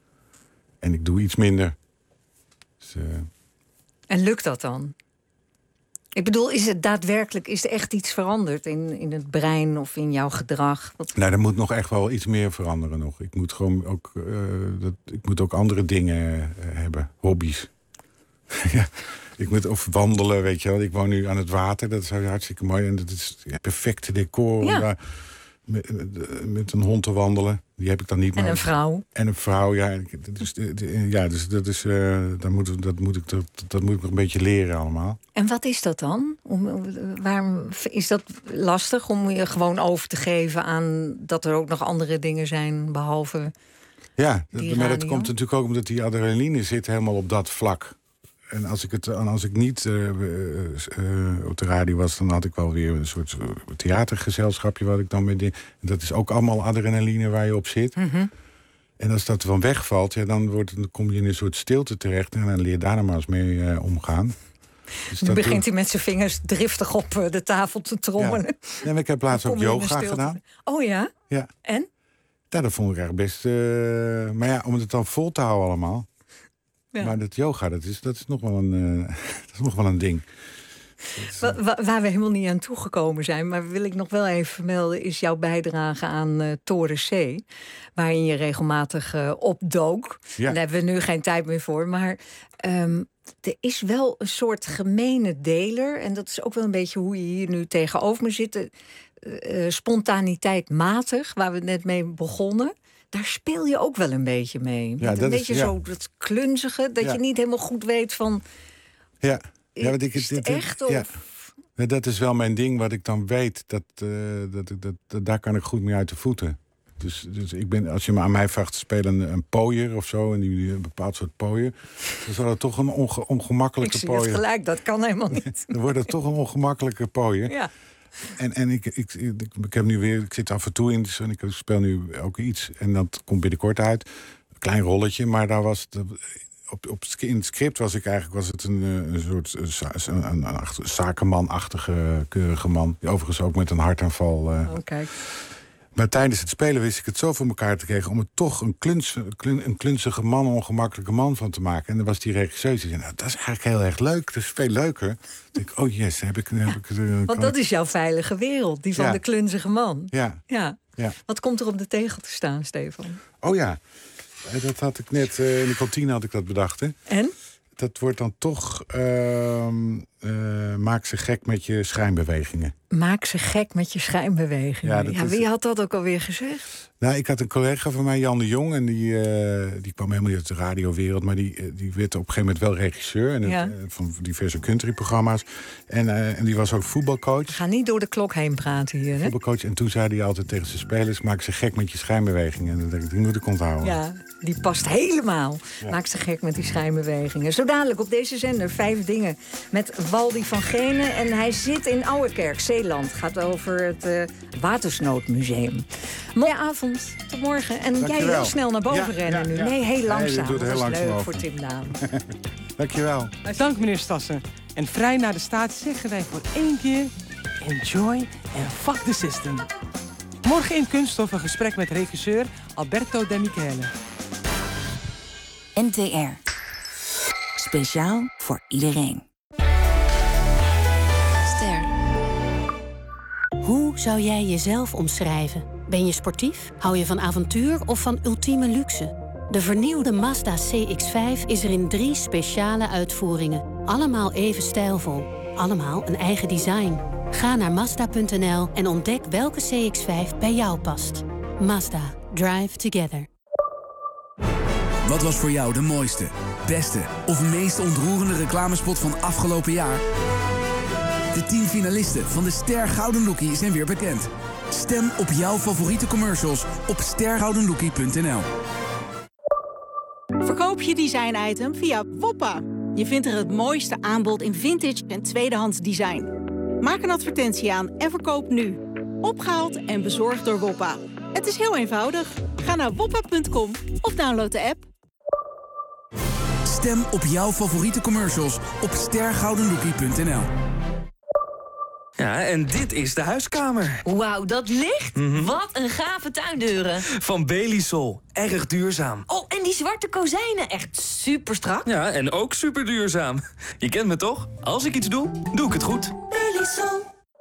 En ik doe iets minder. Dus, uh... En lukt dat dan? Ik bedoel, is het daadwerkelijk, is er echt iets veranderd in, in het brein of in jouw gedrag? Wat... Nou, er moet nog echt wel iets meer veranderen nog. Ik moet gewoon ook, uh, dat, ik moet ook andere dingen uh, hebben, hobby's. Ja, ik moet of wandelen, weet je wel. Ik woon nu aan het water, dat is hartstikke mooi. En dat is het perfecte decor om ja. daar met, met een hond te wandelen. Die heb ik dan niet meer. En een vrouw. En een vrouw, ja. Dus, ja, dus dat is, uh, dat, moet, dat, moet ik, dat, dat moet ik nog een beetje leren allemaal. En wat is dat dan? Om, waarom is dat lastig om je gewoon over te geven aan dat er ook nog andere dingen zijn behalve ja, dat, maar dat komt natuurlijk ook omdat die adrenaline zit helemaal op dat vlak. en als ik, het, als ik niet uh, uh, uh, op de radio was, dan had ik wel weer een soort theatergezelschapje wat ik dan mee deed. Dat is ook allemaal adrenaline waar je op zit. Mm-hmm. En als dat dan wegvalt, ja, dan, wordt, dan kom je in een soort stilte terecht. En dan leer je daar nou maar eens mee uh, omgaan. Dus nu begint hij met zijn vingers driftig op uh, de tafel te trommelen. Ja. Ja, maar ik heb laatst ook yoga gedaan. Oh ja? Ja. En? Ja, dat vond ik eigenlijk best... Uh, maar ja, om het dan vol te houden allemaal. Ja. Maar dat yoga, dat is, dat is, nog, wel een, uh, dat is nog wel een ding. Wa- wa- waar we helemaal niet aan toegekomen zijn, maar wil ik nog wel even vermelden, is jouw bijdrage aan uh, Toren C, waarin je regelmatig uh, opdook. Ja. Daar hebben we nu geen tijd meer voor, maar um, er is wel een soort gemene deler, en dat is ook wel een beetje hoe je hier nu tegenover me zit. Uh, uh, spontaniteit matig, waar we net mee begonnen. Daar speel je ook wel een beetje mee. Ja, Met een dat beetje is, ja. zo dat klunzige, dat ja. je niet helemaal goed weet van... Ja, ja wat ik, is het echt? Of... Ja. Ja, dat is wel mijn ding, wat ik dan weet. Dat, uh, dat, dat, dat, daar kan ik goed mee uit de voeten. Dus, dus ik ben, als je me aan mij vraagt te spelen een, een pooier of zo, en die, een bepaald soort pooier, dan zal het toch een onge, ongemakkelijke pooier. Ik zie het gelijk, dat kan helemaal niet. Dan wordt het toch een ongemakkelijke pooier. Ja. En, en ik, ik, ik, ik heb nu weer, ik zit af en toe in, dus en ik speel nu ook iets. En dat komt binnenkort uit. Een klein rolletje, maar daar was het, op, op, in het script was ik eigenlijk was het een, een soort een, een, een zakenmanachtige, keurige man. Die overigens ook met een hartaanval. Uh, oh, kijk. Maar tijdens het spelen wist ik het zo voor elkaar te krijgen om er toch een, kluns, een klunzige man, een ongemakkelijke man van te maken. En dan was die regisseur die zei, nou, dat is eigenlijk heel erg leuk, dat is veel leuker. Dan denk ik, oh yes, heb ik... Heb ik uh, Want dat ik... is jouw veilige wereld, die van ja. de klunzige man. Ja. Ja. ja. Wat komt er op de tegel te staan, Stefan? Oh ja, dat had ik net, uh, in de kantine had ik dat bedacht. Hè. En? Dat wordt dan toch, uh, uh, maak ze gek met je schijnbewegingen. Maak ze gek met je schijnbewegingen. Ja, ja, wie is... had dat ook alweer gezegd? Nou, ik had een collega van mij, Jan de Jong, en die, uh, die kwam helemaal niet uit de radiowereld, maar die, die werd op een gegeven moment wel regisseur en ja. het, uh, van diverse countryprogramma's. En, uh, en die was ook voetbalcoach. Ga niet door de klok heen praten hier, hè? Voetbalcoach. En toen zei hij altijd tegen zijn spelers, maak ze gek met je schijnbewegingen. En dan denk ik, die moet ik onthouden. Ja, die past helemaal. Ja. Maak ze gek met die schijnbewegingen. Zo dadelijk op deze zender vijf dingen met Waldi van Genen. En hij zit in Ouwerkerk, Zeeland. Gaat over het uh, Watersnoodmuseum. Mooie avond, tot morgen. En Dankjewel. jij heel snel naar boven ja, rennen ja, nu. ja. Nee, heel langzaam. Nee, dat heel is langzaam leuk over. voor Tim Daan. Dankjewel. Dank meneer Stassen. En vrij naar de staat zeggen wij voor één keer enjoy en fuck the system. Morgen in Kunststof een gesprek met regisseur Alberto De Michele. N T R. Speciaal voor iedereen. Ster. Hoe zou jij jezelf omschrijven? Ben je sportief? Hou je van avontuur of van ultieme luxe? De vernieuwde Mazda C X vijf is er in drie speciale uitvoeringen. Allemaal even stijlvol. Allemaal een eigen design. Ga naar Mazda punt n l en ontdek welke C X vijf bij jou past. Mazda. Drive together. Wat was voor jou de mooiste, beste of meest ontroerende reclamespot van afgelopen jaar? De tien finalisten van de Ster Gouden Lookie zijn weer bekend. Stem op jouw favoriete commercials op ster gouden lookie punt n l. Verkoop je design-item via Woppa. Je vindt er het mooiste aanbod in vintage en tweedehands design. Maak een advertentie aan en verkoop nu. Opgehaald en bezorgd door Woppa. Het is heel eenvoudig. Ga naar woppa punt com of download de app. Stem op jouw favoriete commercials op ster gouden lookie punt n l. Ja, en dit is de huiskamer. Wauw, dat licht? Mm-hmm. Wat een gave tuindeuren. Van Belisol. Erg duurzaam. Oh, en die zwarte kozijnen. Echt super strak. Ja, en ook super duurzaam. Je kent me toch? Als ik iets doe, doe ik het goed. Belisol.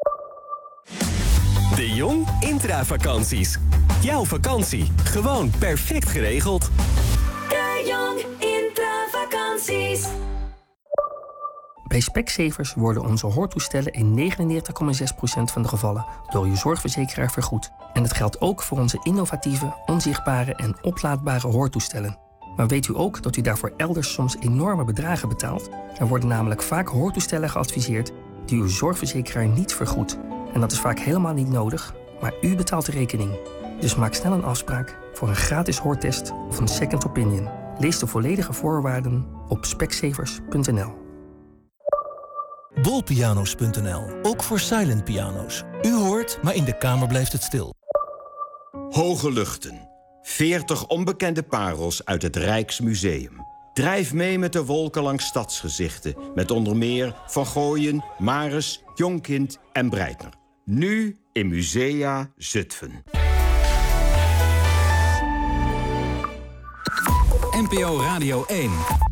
De Jong Intravakanties. Jouw vakantie. Gewoon perfect geregeld. De Jong Intravakanties. Bij Specsavers worden onze hoortoestellen in negenennegentig komma zes procent van de gevallen door uw zorgverzekeraar vergoed. En dat geldt ook voor onze innovatieve, onzichtbare en oplaadbare hoortoestellen. Maar weet u ook dat u daarvoor elders soms enorme bedragen betaalt? Er worden namelijk vaak hoortoestellen geadviseerd die uw zorgverzekeraar niet vergoedt. En dat is vaak helemaal niet nodig, maar u betaalt de rekening. Dus maak snel een afspraak voor een gratis hoortest of een second opinion. Lees de volledige voorwaarden op specsavers punt n l. Bolpiano's punt n l, ook voor silent piano's. U hoort, maar in de kamer blijft het stil. Hoge Luchten. veertig onbekende parels uit het Rijksmuseum. Drijf mee met de wolken langs stadsgezichten. Met onder meer Van Gooien, Maris, Jonkind en Breitner. Nu in Musea Zutphen. N P O Radio één.